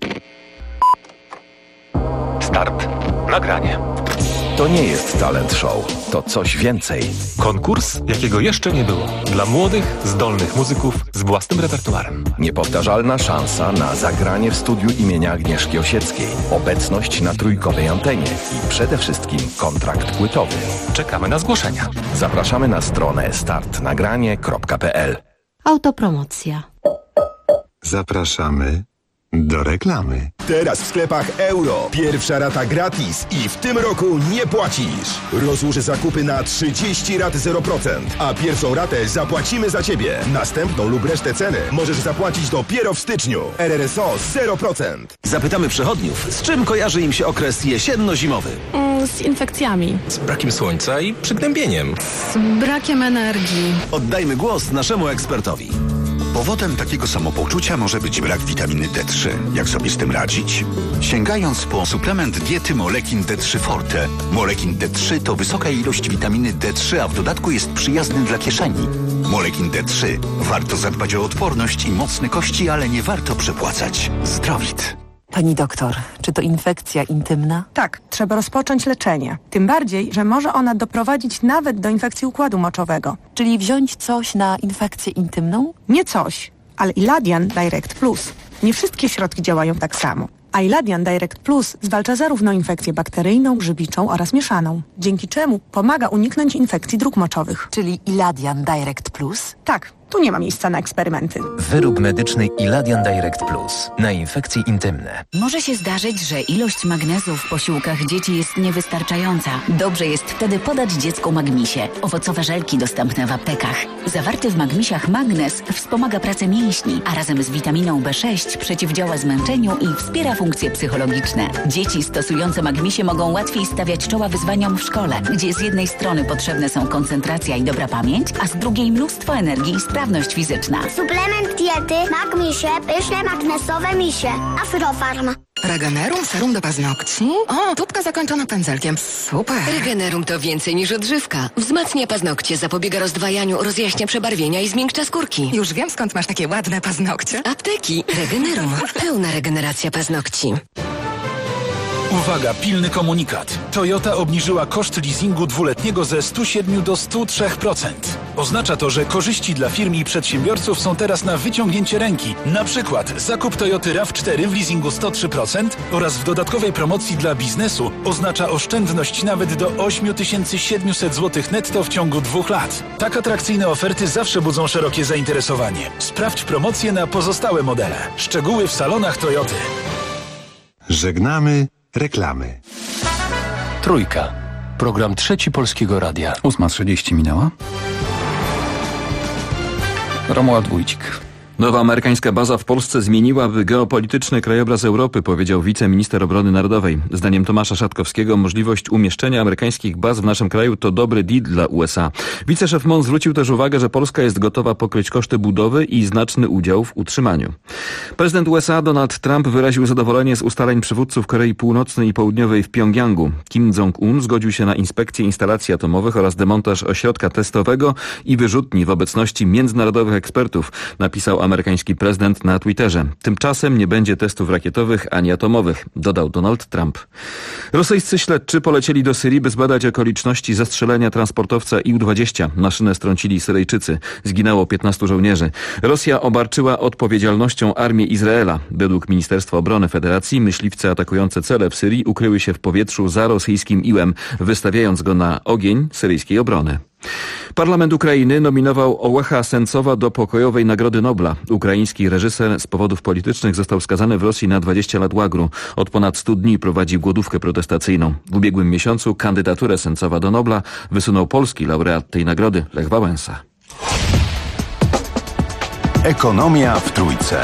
Start. Nagranie. To nie jest talent show, to coś więcej. Konkurs, jakiego jeszcze nie było. Dla młodych, zdolnych muzyków z własnym repertuarem. Niepowtarzalna szansa na zagranie w studiu imienia Agnieszki Osieckiej. Obecność na trójkowej antenie i przede wszystkim kontrakt płytowy. Czekamy na zgłoszenia. Zapraszamy na stronę startnagranie.pl. Autopromocja. Zapraszamy do reklamy. Teraz w sklepach Euro. Pierwsza rata gratis i w tym roku nie płacisz. Rozłóż zakupy na 30 rat 0%, a pierwszą ratę zapłacimy za Ciebie. Następną lub resztę ceny możesz zapłacić dopiero w styczniu. RRSO 0%. Zapytamy przechodniów, z czym kojarzy im się okres jesienno-zimowy? Z infekcjami. Z brakiem słońca i przygnębieniem. Z brakiem energii. Oddajmy głos naszemu ekspertowi. Powodem takiego samopoczucia może być brak witaminy D3. Jak sobie z tym radzić? Sięgając po suplement diety Molekin D3 Forte. Molekin D3 to wysoka ilość witaminy D3, a w dodatku jest przyjazny dla kieszeni. Molekin D3. Warto zadbać o odporność i mocne kości, ale nie warto przepłacać. Zdrowit. Pani doktor, czy to infekcja intymna? Tak, trzeba rozpocząć leczenie. Tym bardziej, że może ona doprowadzić nawet do infekcji układu moczowego. Czyli wziąć coś na infekcję intymną? Nie coś, ale Iladian Direct Plus. Nie wszystkie środki działają tak samo. A Iladian Direct Plus zwalcza zarówno infekcję bakteryjną, grzybiczą oraz mieszaną, dzięki czemu pomaga uniknąć infekcji dróg moczowych. Czyli Iladian Direct Plus? Tak. Tu nie ma miejsca na eksperymenty. Wyrób medyczny Iladian Direct Plus na infekcje intymne. Może się zdarzyć, że ilość magnezu w posiłkach dzieci jest niewystarczająca. Dobrze jest wtedy podać dziecku Magmisie. Owocowe żelki dostępne w aptekach. Zawarty w Magmisiach magnez wspomaga pracę mięśni, a razem z witaminą B6 przeciwdziała zmęczeniu i wspiera funkcje psychologiczne. Dzieci stosujące Magmisie mogą łatwiej stawiać czoła wyzwaniom w szkole, gdzie z jednej strony potrzebne są koncentracja i dobra pamięć, a z drugiej mnóstwo energii i sprawność fizyczna. Suplement diety Magmisie, pyszne magnesowe misie. Afrofarm. Regenerum serum do paznokci? O, tubka zakończona pędzelkiem. Super. Regenerum to więcej niż odżywka. Wzmacnia paznokcie, zapobiega rozdwajaniu, rozjaśnia przebarwienia i zmiękcza skórki. Już wiem, skąd masz takie ładne paznokcie. Apteki. Regenerum. Pełna regeneracja paznokci. Uwaga, pilny komunikat. Toyota obniżyła koszt leasingu dwuletniego ze 107 do 103%. Oznacza to, że korzyści dla firm i przedsiębiorców są teraz na wyciągnięcie ręki. Na przykład zakup Toyoty RAV4 w leasingu 103% oraz w dodatkowej promocji dla biznesu oznacza oszczędność nawet do 8700 zł netto w ciągu 2 lat. Tak atrakcyjne oferty zawsze budzą szerokie zainteresowanie. Sprawdź promocje na pozostałe modele. Szczegóły w salonach Toyoty. Żegnamy reklamy. Trójka. Program Trzeci Polskiego Radia. 8:30 minęła. Romuald Wójcik. Nowa amerykańska baza w Polsce zmieniłaby geopolityczny krajobraz Europy, powiedział wiceminister obrony narodowej. Zdaniem Tomasza Szatkowskiego możliwość umieszczenia amerykańskich baz w naszym kraju to dobry deal dla USA. Wiceszef MON zwrócił też uwagę, że Polska jest gotowa pokryć koszty budowy i znaczny udział w utrzymaniu. Prezydent USA Donald Trump wyraził zadowolenie z ustaleń przywódców Korei Północnej i Południowej w Pjongjangu. Kim Jong-un zgodził się na inspekcję instalacji atomowych oraz demontaż ośrodka testowego i wyrzutni w obecności międzynarodowych ekspertów, napisał amerykański prezydent na Twitterze. Tymczasem nie będzie testów rakietowych ani atomowych, dodał Donald Trump. Rosyjscy śledczy polecieli do Syrii, by zbadać okoliczności zestrzelenia transportowca Ił-20. Maszynę strącili Syryjczycy. Zginęło 15 żołnierzy. Rosja obarczyła odpowiedzialnością armię Izraela. Według Ministerstwa Obrony Federacji myśliwce atakujące cele w Syrii ukryły się w powietrzu za rosyjskim Iłem, wystawiając go na ogień syryjskiej obrony. Parlament Ukrainy nominował Olecha Sencowa do pokojowej Nagrody Nobla. Ukraiński reżyser z powodów politycznych został skazany w Rosji na 20 lat łagru. Od ponad 100 dni prowadzi głodówkę protestacyjną. W ubiegłym miesiącu kandydaturę Sencowa do Nobla wysunął polski laureat tej nagrody Lech Wałęsa. Ekonomia w Trójce.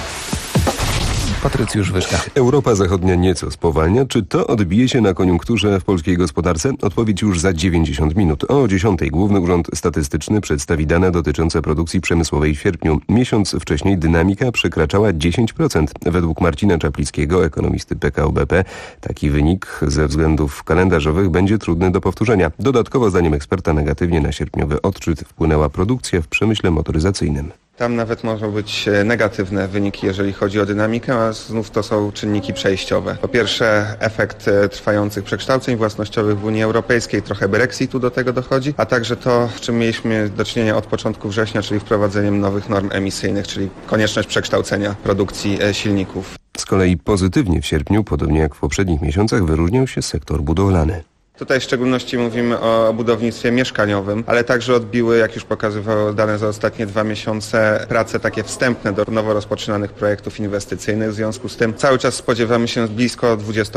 Patrycjusz Wyszka. Europa Zachodnia nieco spowalnia. Czy to odbije się na koniunkturze w polskiej gospodarce? Odpowiedź już za 90 minut. O 10:00 Główny Urząd Statystyczny przedstawi dane dotyczące produkcji przemysłowej w sierpniu. Miesiąc wcześniej dynamika przekraczała 10%. Według Marcina Czaplickiego, ekonomisty PKO BP, taki wynik ze względów kalendarzowych będzie trudny do powtórzenia. Dodatkowo, zdaniem eksperta, negatywnie na sierpniowy odczyt wpłynęła produkcja w przemyśle motoryzacyjnym. Tam nawet mogą być negatywne wyniki, jeżeli chodzi o dynamikę, a znów to są czynniki przejściowe. Po pierwsze, efekt trwających przekształceń własnościowych w Unii Europejskiej, trochę Brexitu do tego dochodzi, a także to, z czym mieliśmy do czynienia od początku września, czyli wprowadzeniem nowych norm emisyjnych, czyli konieczność przekształcenia produkcji silników. Z kolei pozytywnie w sierpniu, podobnie jak w poprzednich miesiącach, wyróżniał się sektor budowlany. Tutaj w szczególności mówimy o budownictwie mieszkaniowym, ale także odbiły, jak już pokazywały dane za ostatnie 2 miesiące, prace takie wstępne do nowo rozpoczynanych projektów inwestycyjnych. W związku z tym cały czas spodziewamy się blisko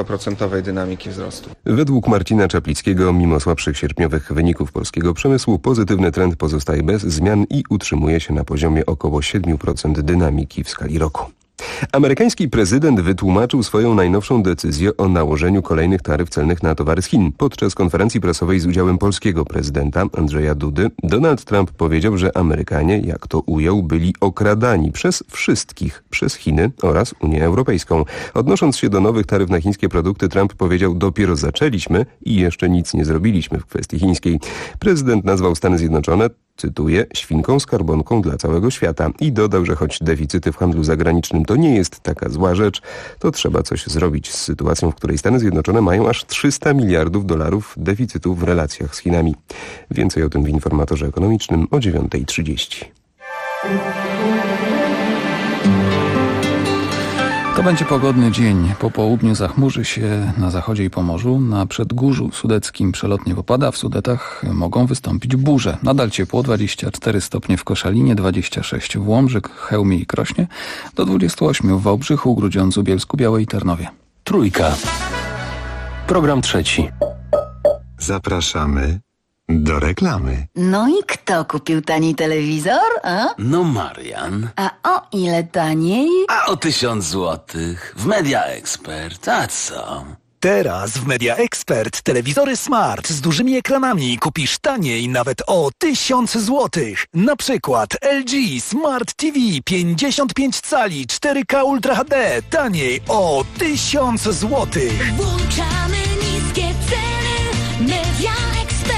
20% dynamiki wzrostu. Według Marcina Czaplickiego, mimo słabszych sierpniowych wyników polskiego przemysłu, pozytywny trend pozostaje bez zmian i utrzymuje się na poziomie około 7% dynamiki w skali roku. Amerykański prezydent wytłumaczył swoją najnowszą decyzję o nałożeniu kolejnych taryf celnych na towary z Chin. Podczas konferencji prasowej z udziałem polskiego prezydenta Andrzeja Dudy, Donald Trump powiedział, że Amerykanie, jak to ujął, byli okradani przez wszystkich, przez Chiny oraz Unię Europejską. Odnosząc się do nowych taryf na chińskie produkty, Trump powiedział: dopiero zaczęliśmy i jeszcze nic nie zrobiliśmy w kwestii chińskiej. Prezydent nazwał Stany Zjednoczone, cytuję, świnką skarbonką dla całego świata i dodał, że choć deficyty w handlu zagranicznym to nie jest taka zła rzecz, to trzeba coś zrobić z sytuacją, w której Stany Zjednoczone mają aż $300 miliardów deficytu w relacjach z Chinami. Więcej o tym w informatorze ekonomicznym o 9:30. To będzie pogodny dzień. Po południu zachmurzy się na zachodzie i Pomorzu. Na Przedgórzu Sudeckim przelotnie popada. W Sudetach mogą wystąpić burze. Nadal ciepło, 24 stopnie w Koszalinie, 26 w Łomży, Chełmie i Krośnie, do 28 w Wałbrzychu, Grudziądzu, Bielsku Białej i Tarnowie. Trójka. Program trzeci. Zapraszamy do reklamy. No i kto kupił tani telewizor? A? No Marian. A o ile taniej? A o 1000 złotych. W Media Expert. A co? Teraz w Media Expert telewizory smart z dużymi ekranami kupisz taniej nawet o 1000 złotych. Na przykład LG Smart TV 55 cali 4K Ultra HD taniej o 1000 złotych. Włączamy niskie ceny. Media Expert.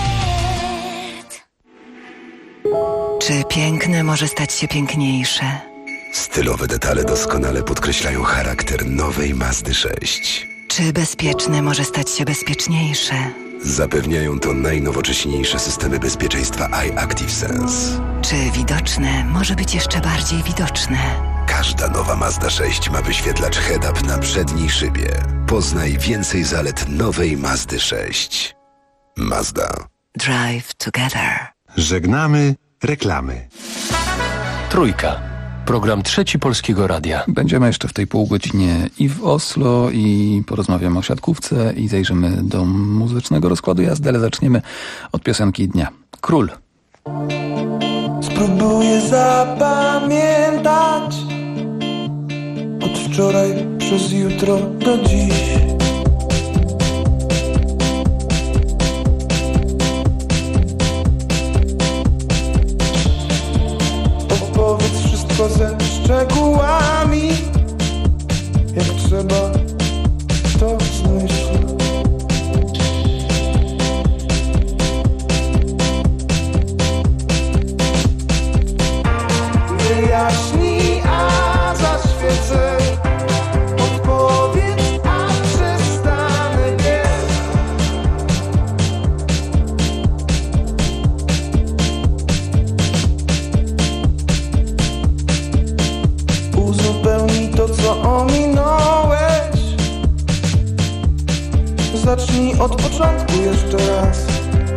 Czy piękne może stać się piękniejsze? Stylowe detale doskonale podkreślają charakter nowej Mazdy 6. Czy bezpieczne może stać się bezpieczniejsze? Zapewniają to najnowocześniejsze systemy bezpieczeństwa iActiveSense. Czy widoczne może być jeszcze bardziej widoczne? Każda nowa Mazda 6 ma wyświetlacz head-up na przedniej szybie. Poznaj więcej zalet nowej Mazdy 6. Mazda. Drive together. Żegnamy reklamy. Trójka. Program trzeci Polskiego Radia. Będziemy jeszcze w tej półgodzinie i w Oslo, i porozmawiamy o siatkówce, i zajrzymy do muzycznego rozkładu jazdy, ale zaczniemy od piosenki dnia. Król. Spróbuję zapamiętać od wczoraj przez jutro do dziś. Opowiedz wszystko ze szczegółami, jak trzeba to zmyśl. Wyjaśnij, a zaświecę. Odpowiedz, a przestanę biec. Uzupełnij to, co ominąłeś. Zacznij od początku jeszcze raz.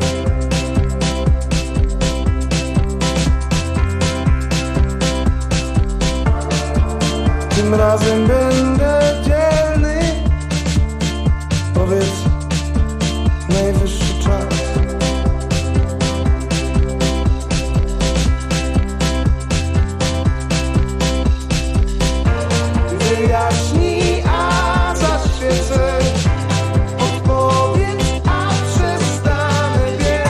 Tym razem będę dzielny. Powiedz, najwyższy czas. Wyjaśnij, a zaświecę. Odpowiedz, a przestanę biec.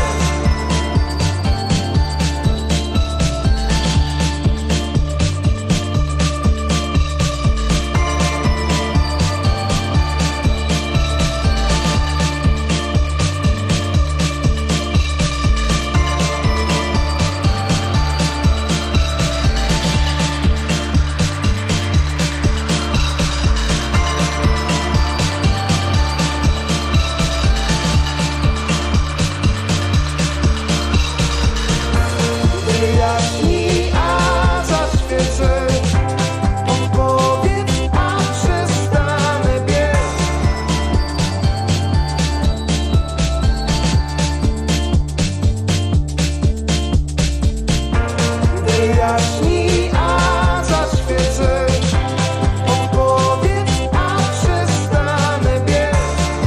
Wyjaśnij, a zaświecę. Odpowiedz, a przestanę biec. Wyjaśnij, a zaświecę. Odpowiedz, a przestanę biec.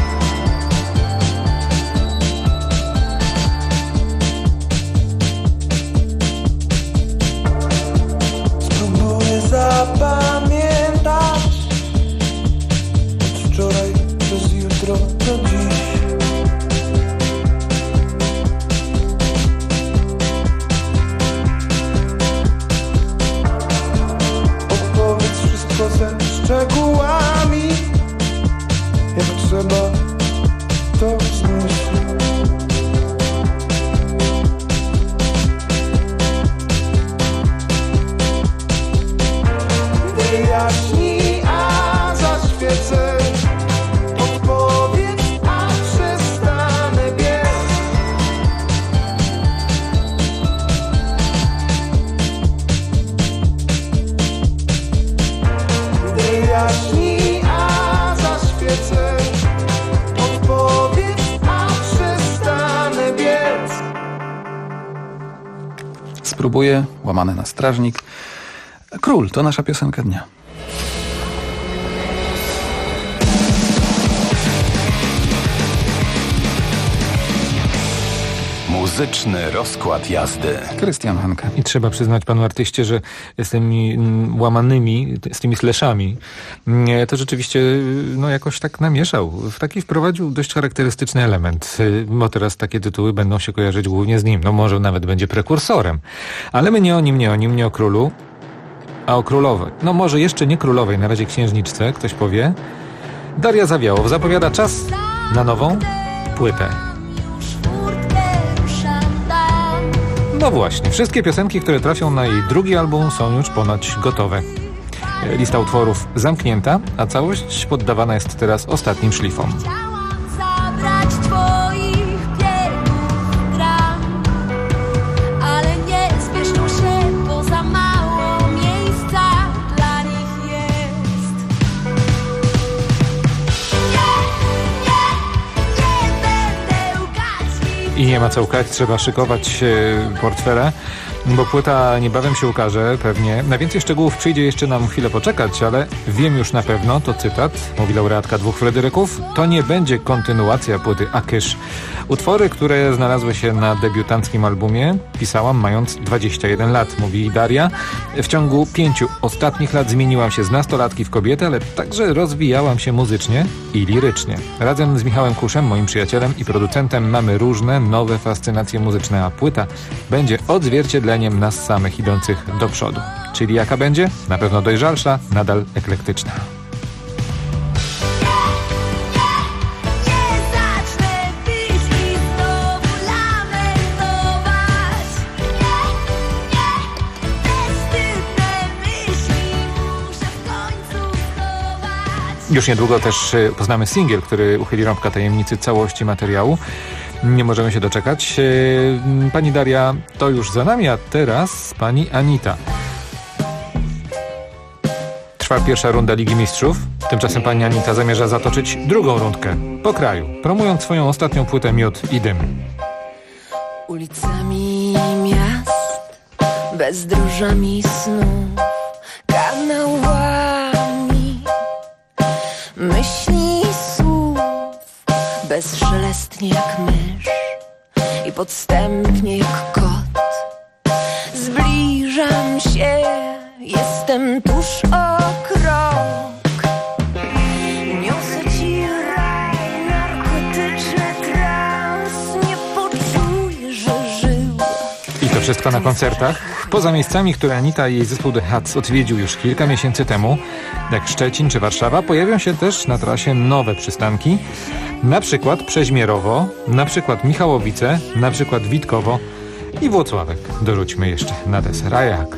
Spróbuję zapamiętać od wczoraj przez jutro do dziś. Opowiedz wszystko ze szczegółami, jak trzeba to zmyśl. Wyjaśnij, a zaświecę. Odpowiedz, a przestanę biec. Wyjaśnij, jaśni, a zaświecę odpowiedź, a przestanę biec. Spróbuję, łamane na strażnik. Król to nasza piosenka dnia. Muzyczny rozkład jazdy. Krystian Hanke. I trzeba przyznać panu artyście, że z tymi łamanymi, z tymi slashami, to rzeczywiście jakoś tak namieszał. Wprowadził dość charakterystyczny element, bo teraz takie tytuły będą się kojarzyć głównie z nim. Może nawet będzie prekursorem. Ale my nie o królu, a o królowej. Może jeszcze nie królowej, na razie księżniczce, ktoś powie. Daria Zawiałow zapowiada czas na nową płytę. No właśnie, wszystkie piosenki, które trafią na jej drugi album, są już ponoć gotowe. Lista utworów zamknięta, a całość poddawana jest teraz ostatnim szlifom. Zabrać twoich biegów gram, ale nie spieszą się, bo za mało miejsca dla nich jest. Nie będę łkać. I nie ma co łkać, trzeba szykować portfele, bo płyta niebawem się ukaże pewnie. Na więcej szczegółów przyjdzie jeszcze nam chwilę poczekać, ale wiem już na pewno, to cytat, mówi laureatka 2 Fryderyków, to nie będzie kontynuacja płyty Akysz. Utwory, które znalazły się na debiutanckim albumie, pisałam mając 21 lat, mówi Daria. W ciągu 5 ostatnich lat zmieniłam się z nastolatki w kobietę, ale także rozwijałam się muzycznie i lirycznie. Razem z Michałem Kuszem, moim przyjacielem i producentem, mamy różne nowe fascynacje muzyczne, a płyta będzie odzwierciedleniem nas samych idących do przodu. Czyli jaka będzie? Na pewno dojrzalsza, nadal eklektyczna. Już niedługo też poznamy singiel, który uchyli rąbka tajemnicy całości materiału. Nie możemy się doczekać. Pani Daria to już za nami, a teraz pani Anita. Trwa pierwsza runda Ligi Mistrzów. Tymczasem pani Anita zamierza zatoczyć drugą rundkę po kraju, promując swoją ostatnią płytę Miód i Dym. Ulicami miast, bezdrożami snów, kanałami myśli słów, bezszelestnie jak mysz i podstępnie jak kot. Zbliżam się, jestem tuż o krok. Niosę ci raj, narkotyczny trans, nie poczujesz, że żył. I to wszystko na koncertach. Poza miejscami, które Anita i jej zespół The Hats odwiedził już kilka miesięcy temu, jak Szczecin czy Warszawa, pojawią się też na trasie nowe przystanki. Na przykład Przeźmierowo, na przykład Michałowice, na przykład Witkowo i Włocławek. Dorzućmy jeszcze na deser. A jak?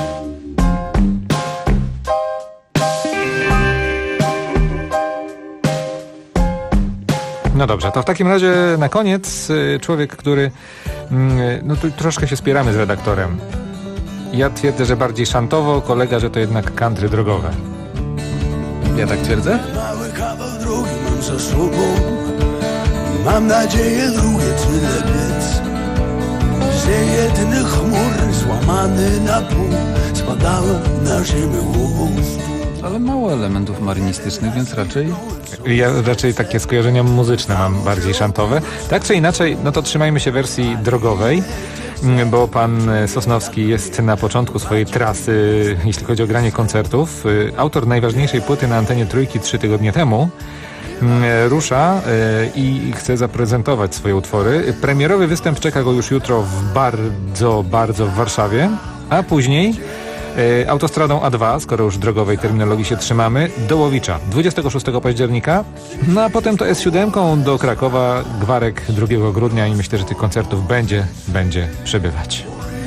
No dobrze, to w takim razie na koniec człowiek, który... No tu troszkę się spieramy z redaktorem. Ja twierdzę, że bardziej szantowo, kolega, że to jednak country drogowe. Ja tak twierdzę? Mały kawał drogi mam za sobą. Mam nadzieję drugie tyle biec. Że jedyny chmury złamany na pół spadały na ziemię głową. Ale mało elementów marynistycznych, więc raczej... Ja raczej takie skojarzenia muzyczne mam, bardziej szantowe. Tak czy inaczej, no to trzymajmy się wersji drogowej, bo pan Sosnowski jest na początku swojej trasy, jeśli chodzi o granie koncertów. Autor najważniejszej płyty na antenie Trójki 3 tygodnie temu rusza i chce zaprezentować swoje utwory. Premierowy występ czeka go już jutro bardzo w Warszawie, a później autostradą A2, skoro już drogowej terminologii się trzymamy, do Łowicza 26 października, no a potem to S7 do Krakowa, Gwarek 2 grudnia i myślę, że tych koncertów będzie przebywać.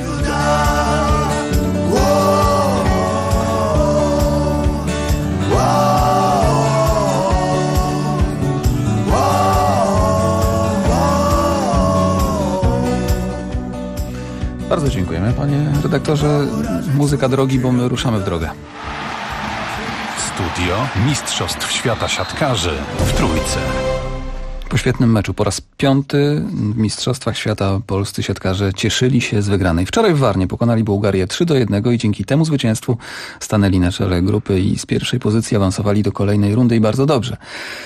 Bardzo dziękujemy, panie redaktorze. Muzyka drogi, bo my ruszamy w drogę. Studio Mistrzostw Świata Siatkarzy w Trójce. Po świetnym meczu po raz 5. w Mistrzostwach Świata polscy siatkarze cieszyli się z wygranej. Wczoraj w Warnie pokonali Bułgarię 3-1 i dzięki temu zwycięstwu stanęli na czele grupy i z pierwszej pozycji awansowali do kolejnej rundy i bardzo dobrze.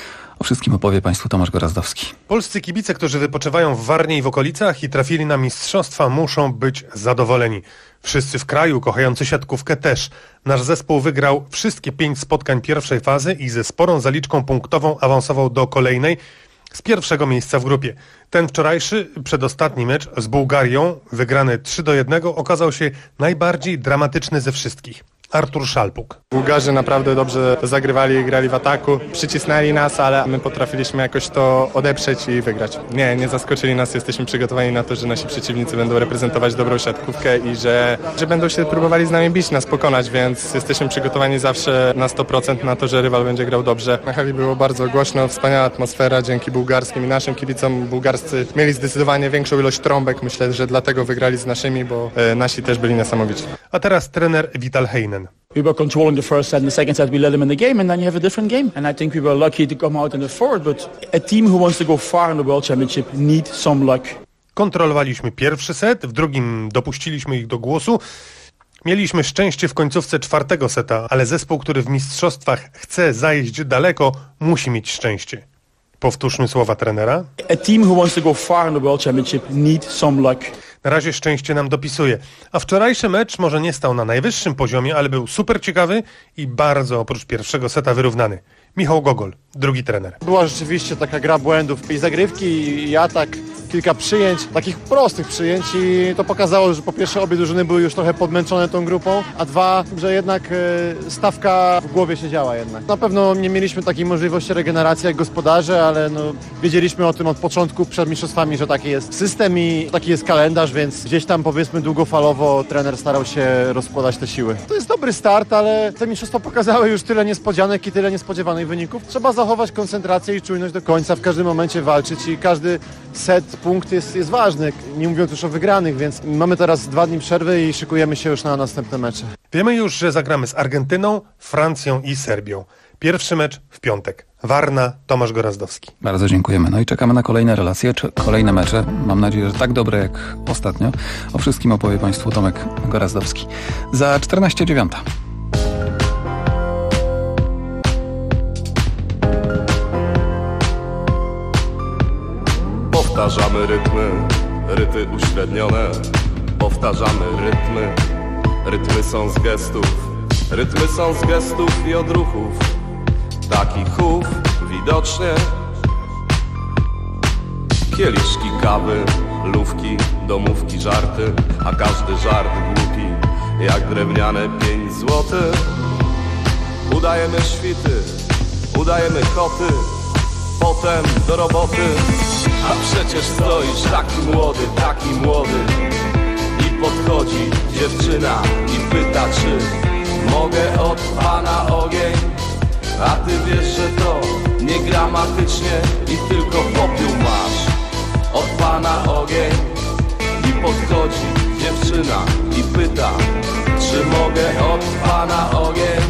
O wszystkim opowie Państwu Tomasz Gorazdowski. Polscy kibice, którzy wypoczywają w Warnie i w okolicach i trafili na mistrzostwa, muszą być zadowoleni. Wszyscy w kraju kochający siatkówkę też. Nasz zespół wygrał wszystkie 5 spotkań pierwszej fazy i ze sporą zaliczką punktową awansował do kolejnej z pierwszego miejsca w grupie. Ten wczorajszy, przedostatni mecz z Bułgarią, wygrany 3-1, okazał się najbardziej dramatyczny ze wszystkich. Artur Szalpuk. Bułgarzy naprawdę dobrze zagrywali, grali w ataku, przycisnęli nas, ale my potrafiliśmy jakoś to odeprzeć i wygrać. Nie zaskoczyli nas, jesteśmy przygotowani na to, że nasi przeciwnicy będą reprezentować dobrą siatkówkę i że będą się próbowali z nami bić, nas pokonać, więc jesteśmy przygotowani zawsze na 100% na to, że rywal będzie grał dobrze. Na hali było bardzo głośno, wspaniała atmosfera dzięki bułgarskim i naszym kibicom. Bułgarscy mieli zdecydowanie większą ilość trąbek, myślę, że dlatego wygrali z naszymi, bo nasi też byli niesamowici. A teraz trener Vital Heinen. We were controlling the first set and the second set we let them in the game and then you have a different game. And I think we were lucky to come out in the fourth, but a team who wants to go far in the World Championship need some luck. Kontrolowaliśmy pierwszy set, w drugim dopuściliśmy ich do głosu. Mieliśmy szczęście w końcówce 4. seta, ale zespół, który w mistrzostwach chce zajść daleko, musi mieć szczęście. Powtórzmy słowa trenera. A team who wants to go far in the World Championship need some luck. Na razie szczęście nam dopisuje. A wczorajszy mecz może nie stał na najwyższym poziomie, ale był super ciekawy i bardzo oprócz pierwszego seta wyrównany. Michał Gogol, drugi trener. Była rzeczywiście taka gra błędów i zagrywki i atak, kilka przyjęć, takich prostych przyjęć i to pokazało, że po pierwsze obie drużyny były już trochę podmęczone tą grupą, a dwa, że jednak stawka w głowie się działa jednak. Na pewno nie mieliśmy takiej możliwości regeneracji jak gospodarze, ale wiedzieliśmy o tym od początku przed mistrzostwami, że taki jest system i taki jest kalendarz, więc gdzieś tam powiedzmy długofalowo trener starał się rozkładać te siły. To jest dobry start, ale te mistrzostwa pokazały już tyle niespodzianek i tyle niespodziewanych wyników. Trzeba zachować koncentrację i czujność do końca, w każdym momencie walczyć i każdy set, punkt jest ważny, nie mówiąc już o wygranych, więc mamy teraz 2 dni przerwy i szykujemy się już na następne mecze. Wiemy już, że zagramy z Argentyną, Francją i Serbią. Pierwszy mecz w piątek. Warna, Tomasz Gorazdowski. Bardzo dziękujemy. No i czekamy na kolejne relacje, kolejne mecze. Mam nadzieję, że tak dobre jak ostatnio. O wszystkim opowie Państwu Tomek Gorazdowski. Za 14:09. Powtarzamy ryty uśrednione. Powtarzamy rytmy są z gestów i odruchów. Takich chów widocznie. Kieliszki kawy, lówki, domówki, żarty, a każdy żart głupi, jak drewniane 5 złotych. Udajemy świty, udajemy koty, potem do roboty. A przecież stoisz taki młody i podchodzi dziewczyna i pyta, czy mogę od pana ogień. A ty wiesz, że to nie gramatycznie i tylko popiół masz od pana ogień. I podchodzi dziewczyna i pyta, czy mogę od pana ogień.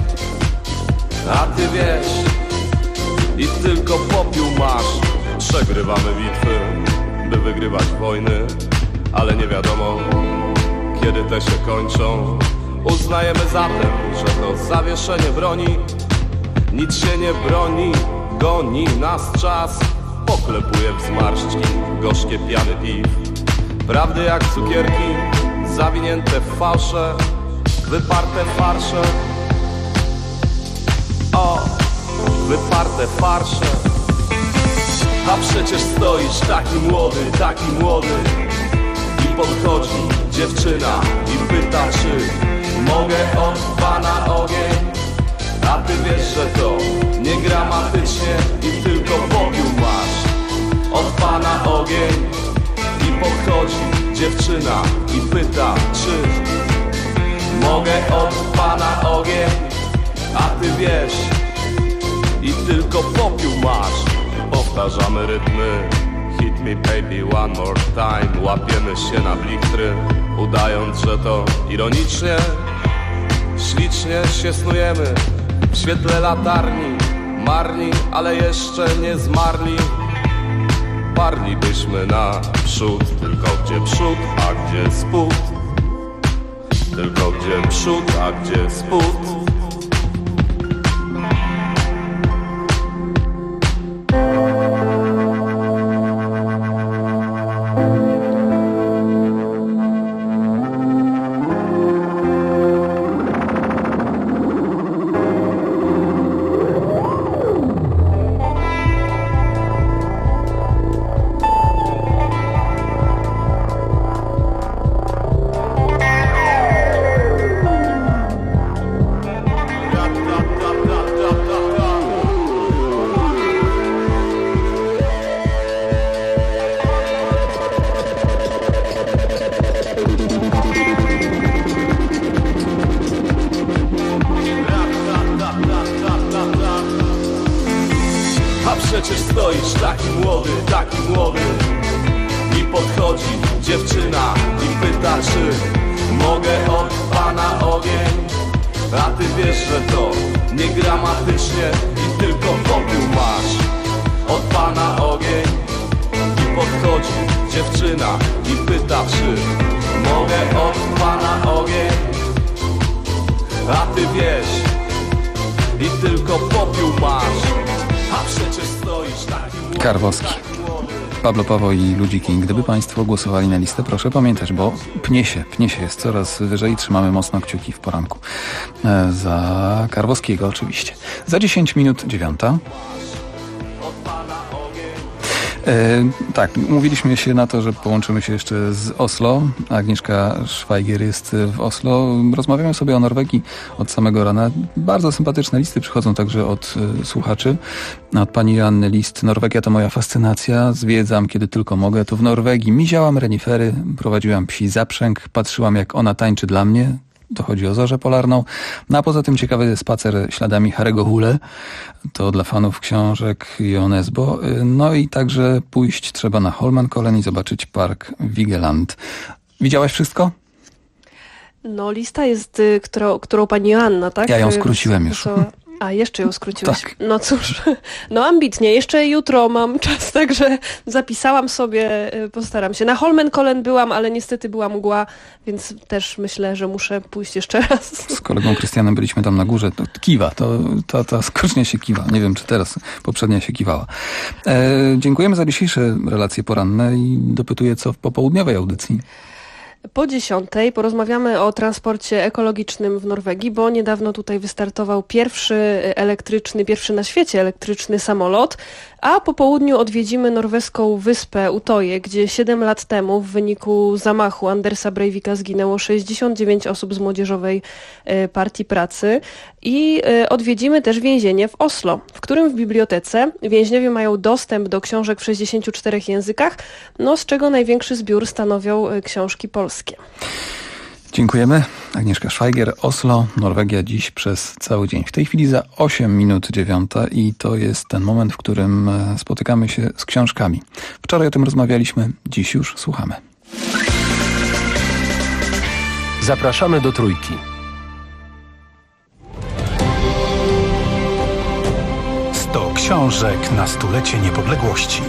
A ty wiesz i tylko popiół masz. Przegrywamy bitwy, by wygrywać wojny, ale nie wiadomo, kiedy te się kończą. Uznajemy zatem, że to zawieszenie broni. Nic się nie broni, goni nas czas. Poklepuje w zmarszczki gorzkie piany piw. Prawdy jak cukierki, zawinięte w fałsze, wyparte farsze. O, wyparte farsze. A przecież stoisz taki młody i podchodzi dziewczyna i pyta, czy mogę od pana ogień. A ty wiesz, że to nie gramatycznie i tylko popiół masz od pana ogień. I podchodzi dziewczyna i pyta, czy mogę od pana ogień. A ty wiesz i tylko popiół masz. Powtarzamy rytmy, hit me baby one more time. Łapiemy się na blichtry, udając, że to ironicznie. Ślicznie się snujemy, W świetle latarni, marni, ale jeszcze nie zmarli. Parlibyśmy naprzód, tylko gdzie przód, a gdzie spód? Tylko gdzie przód, a gdzie spód? Przecież stoisz taki młody i podchodzi dziewczyna i pyta, czy mogę od pana ogień. A ty wiesz, że to nie gramatycznie i tylko popiół masz. Od pana ogień i podchodzi dziewczyna i pyta, czy mogę od pana ogień. A ty wiesz i tylko popiół masz. A przecież stoisz taki młody. Karwowski, Pablo Paweł i Ludziki. Gdyby Państwo głosowali na listę, proszę pamiętać, bo pnie się jest coraz wyżej. Trzymamy mocno kciuki w poranku. Za Karwowskiego oczywiście. Za 10 minut 9:00. Tak, umówiliśmy się na to, że połączymy się jeszcze z Oslo. Agnieszka Szwajgier jest w Oslo. Rozmawiamy sobie o Norwegii od samego rana. Bardzo sympatyczne listy przychodzą także od słuchaczy. Od pani Joanny list: Norwegia to moja fascynacja. Zwiedzam, kiedy tylko mogę. Tu w Norwegii miziałam renifery, prowadziłam psi zaprzęg, patrzyłam, jak ona tańczy dla mnie. To chodzi o zorzę polarną. No a poza tym ciekawy spacer śladami Harry'ego Hule. To dla fanów książek Jon Esbo. No i także pójść trzeba na Holmenkollen i zobaczyć park Vigeland. Widziałaś wszystko? No lista jest, którą pani Joanna, tak? Ja ją skróciłem już. A, jeszcze ją skróciłeś. Tak. No cóż, no ambitnie. Jeszcze jutro mam czas, także zapisałam sobie, postaram się. Na Holmenkollen byłam, ale niestety była mgła, więc też myślę, że muszę pójść jeszcze raz. Z kolegą Krystianem byliśmy tam na górze. To kiwa, ta skocznie się kiwa. Nie wiem, czy teraz poprzednia się kiwała. Dziękujemy za dzisiejsze relacje poranne i dopytuję, co w popołudniowej audycji. Po 10:00 porozmawiamy o transporcie ekologicznym w Norwegii, bo niedawno tutaj wystartował pierwszy na świecie elektryczny samolot, a po południu odwiedzimy norweską wyspę Utoje, gdzie 7 lat temu w wyniku zamachu Andersa Breivika zginęło 69 osób z Młodzieżowej Partii Pracy i odwiedzimy też więzienie w Oslo, w którym w bibliotece więźniowie mają dostęp do książek w 64 językach, no z czego największy zbiór stanowią książki polskie. Dziękujemy. Agnieszka Szwajgier, Oslo, Norwegia dziś przez cały dzień. W tej chwili za 8 minut 9:00 i to jest ten moment, w którym spotykamy się z książkami. Wczoraj o tym rozmawialiśmy, dziś już słuchamy. Zapraszamy do Trójki. Sto książek na stulecie niepodległości.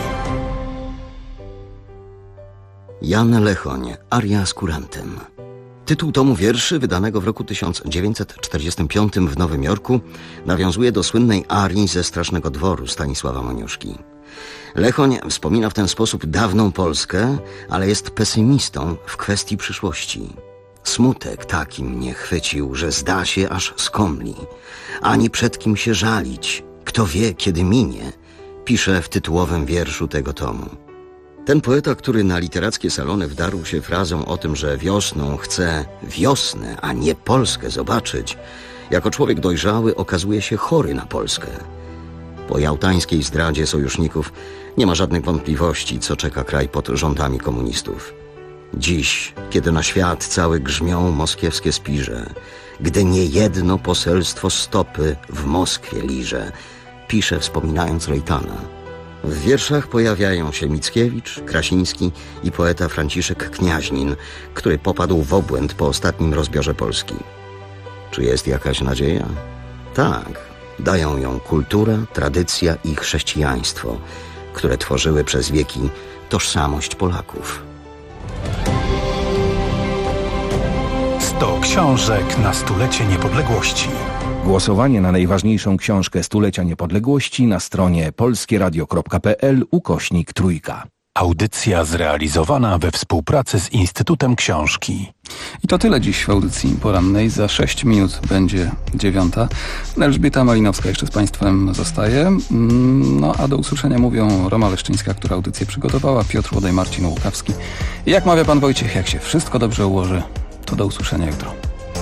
Jan Lechoń, aria z kurantem. Tytuł tomu wierszy, wydanego w roku 1945 w Nowym Jorku, nawiązuje do słynnej arii ze Strasznego Dworu Stanisława Moniuszki. Lechoń wspomina w ten sposób dawną Polskę, ale jest pesymistą w kwestii przyszłości. Smutek taki mnie chwycił, że zda się aż skomli. Ani przed kim się żalić, kto wie, kiedy minie, pisze w tytułowym wierszu tego tomu. Ten poeta, który na literackie salony wdarł się frazą o tym, że wiosną chce wiosnę, a nie Polskę zobaczyć, jako człowiek dojrzały okazuje się chory na Polskę. Po jałtańskiej zdradzie sojuszników nie ma żadnych wątpliwości, co czeka kraj pod rządami komunistów. Dziś, kiedy na świat cały grzmią moskiewskie spirze, gdy niejedno poselstwo stopy w Moskwie liże, pisze wspominając Rejtana. W wierszach pojawiają się Mickiewicz, Krasiński i poeta Franciszek Kniaźnin, który popadł w obłęd po ostatnim rozbiorze Polski. Czy jest jakaś nadzieja? Tak, Dają ją kultura, tradycja i chrześcijaństwo, które tworzyły przez wieki tożsamość Polaków. 100 książek na stulecie niepodległości. Głosowanie na najważniejszą książkę stulecia niepodległości na stronie polskieradio.pl/3. Audycja zrealizowana we współpracy z Instytutem Książki. I to tyle dziś w audycji porannej. Za 6 minut będzie 9. Elżbieta Malinowska jeszcze z Państwem zostaje. No a do usłyszenia mówią Roma Leszczyńska, która audycję przygotowała, Piotr Łodaj, Marcin Łukawski. I jak mawia pan Wojciech, jak się wszystko dobrze ułoży, to do usłyszenia jutro.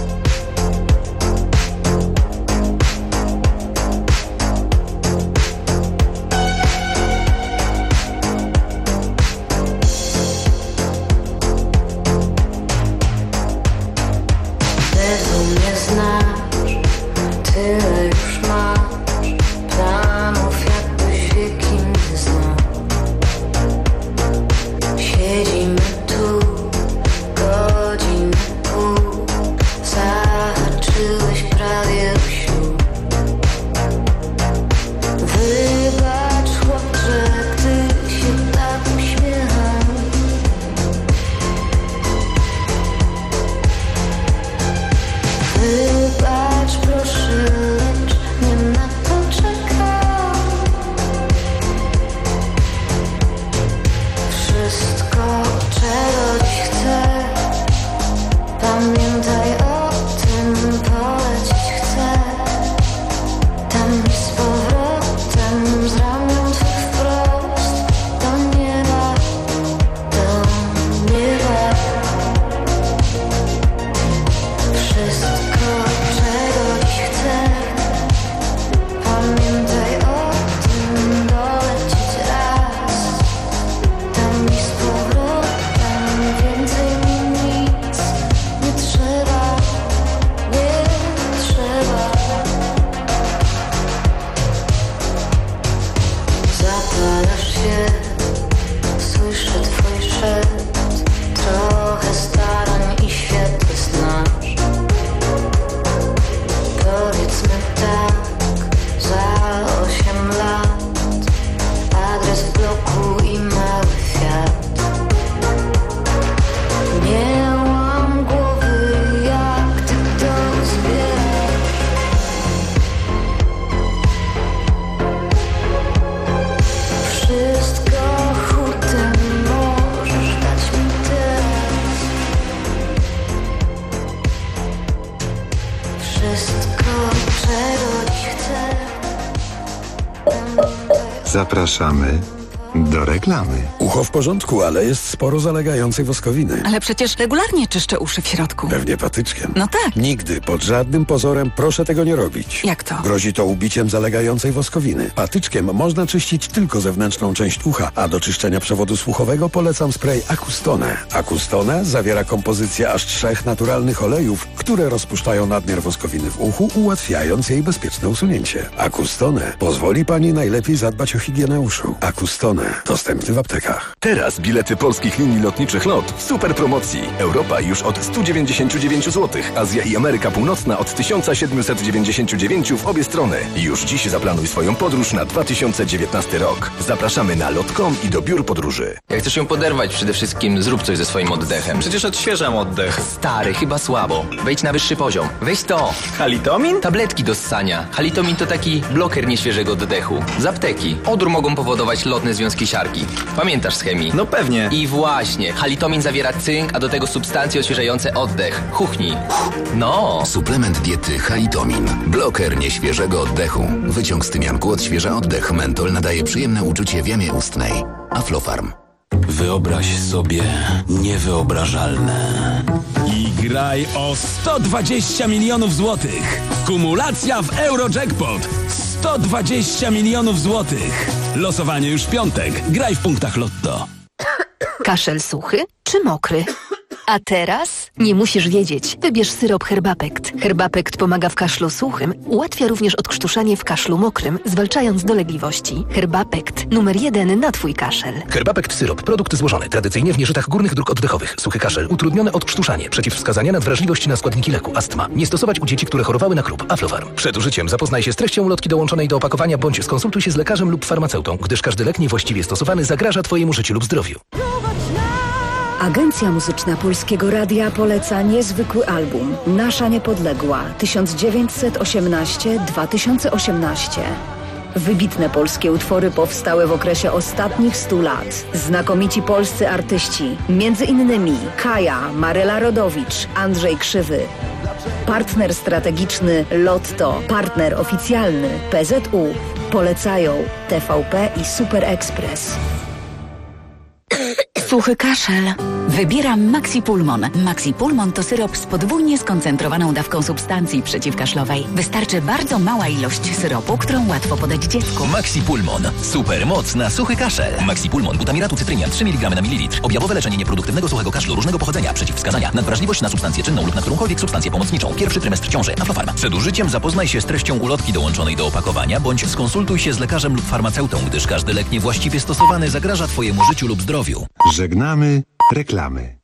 Zapraszamy do reklamy. Ucho w porządku, ale jest sporo zalegającej woskowiny. Ale przecież regularnie czyszczę uszy w środku. Pewnie patyczkiem. No tak. Nigdy, pod żadnym pozorem proszę tego nie robić. Jak to? Grozi to ubiciem zalegającej woskowiny. Patyczkiem można czyścić tylko zewnętrzną część ucha, a do czyszczenia przewodu słuchowego polecam spray Acustone. Acustone zawiera kompozycję aż 3 naturalnych olejów, które rozpuszczają nadmiar woskowiny w uchu, ułatwiając jej bezpieczne usunięcie. Acustone pozwoli Pani najlepiej zadbać o higienę uszu. Acustone. Dostępny w aptekach. Teraz bilety polskich linii lotniczych LOT w super promocji. Europa już od 199 zł, Azja i Ameryka Północna od 1799 w obie strony. Już dziś zaplanuj swoją podróż na 2019 rok. Zapraszamy na lot.com i do biur podróży. Jak chcesz ją poderwać, przede wszystkim zrób coś ze swoim oddechem. Przecież odświeżam oddech. Stary, chyba słabo. Wejdź na wyższy poziom. Weź to. Halitomin? Tabletki do ssania. Halitomin to taki bloker nieświeżego oddechu. Z apteki. Odór mogą powodować lotne związki siarki. Pamiętasz z chemii? No pewnie. I właśnie. Halitomin zawiera cynk, a do tego substancje odświeżające oddech. Chuchnij. No. Suplement diety Halitomin. Bloker nieświeżego oddechu. Wyciąg z tymianku odświeża oddech. Mentol nadaje przyjemne uczucie w jamie ustnej. Aflofarm. Wyobraź sobie niewyobrażalne. I graj o 120 milionów złotych. Kumulacja w Eurojackpot. 120 milionów złotych. Losowanie już w piątek. Graj w punktach Lotto. Kaszel suchy czy mokry? A teraz nie musisz wiedzieć. Wybierz syrop Herbapekt. Herbapekt pomaga w kaszlu suchym, ułatwia również odkrztuszanie w kaszlu mokrym, zwalczając dolegliwości. Herbapekt. Numer 1 na Twój kaszel. Herbapekt syrop. Produkt złożony tradycyjnie w nieżytach górnych dróg oddechowych. Suchy kaszel. Utrudnione odkrztuszanie. Przeciwwskazania na wrażliwość na składniki leku. Astma. Nie stosować u dzieci, które chorowały na KRUP. Aflofarm. Przed użyciem zapoznaj się z treścią ulotki dołączonej do opakowania bądź skonsultuj się z lekarzem lub farmaceutą, gdyż każdy lek niewłaściwie stosowany zagraża Twojemu życiu lub zdrowiu. Agencja Muzyczna Polskiego Radia poleca niezwykły album Nasza Niepodległa 1918-2018. Wybitne polskie utwory powstały w okresie ostatnich 100 lat. Znakomici polscy artyści, między innymi Kaja, Maryla Rodowicz, Andrzej Krzywy. Partner strategiczny Lotto, partner oficjalny PZU. Polecają TVP i Super Express. Suchy kaszel. Wybieram Maxi Pulmon. Maxi Pulmon to syrop z podwójnie skoncentrowaną dawką substancji przeciwkaszlowej. Wystarczy bardzo mała ilość syropu, którą łatwo podać dziecku. Maxi Pulmon. Super moc na suchy kaszel. Maxi Pulmon. Butamiratu cytrynian 3 mg na mililitr. Objawowe leczenie nieproduktywnego suchego kaszlu różnego pochodzenia. Przeciwwskazania. Nadwrażliwość na substancję czynną lub na którąkolwiek substancję pomocniczą. Pierwszy trymestr ciąży. Aflofarm. Przed użyciem zapoznaj się z treścią ulotki dołączonej do opakowania bądź skonsultuj się z lekarzem lub farmaceutą, gdyż każdy lek niewłaściwie stosowany zagraża Twojemu życiu lub zdrowiu. Żegnamy reklamy.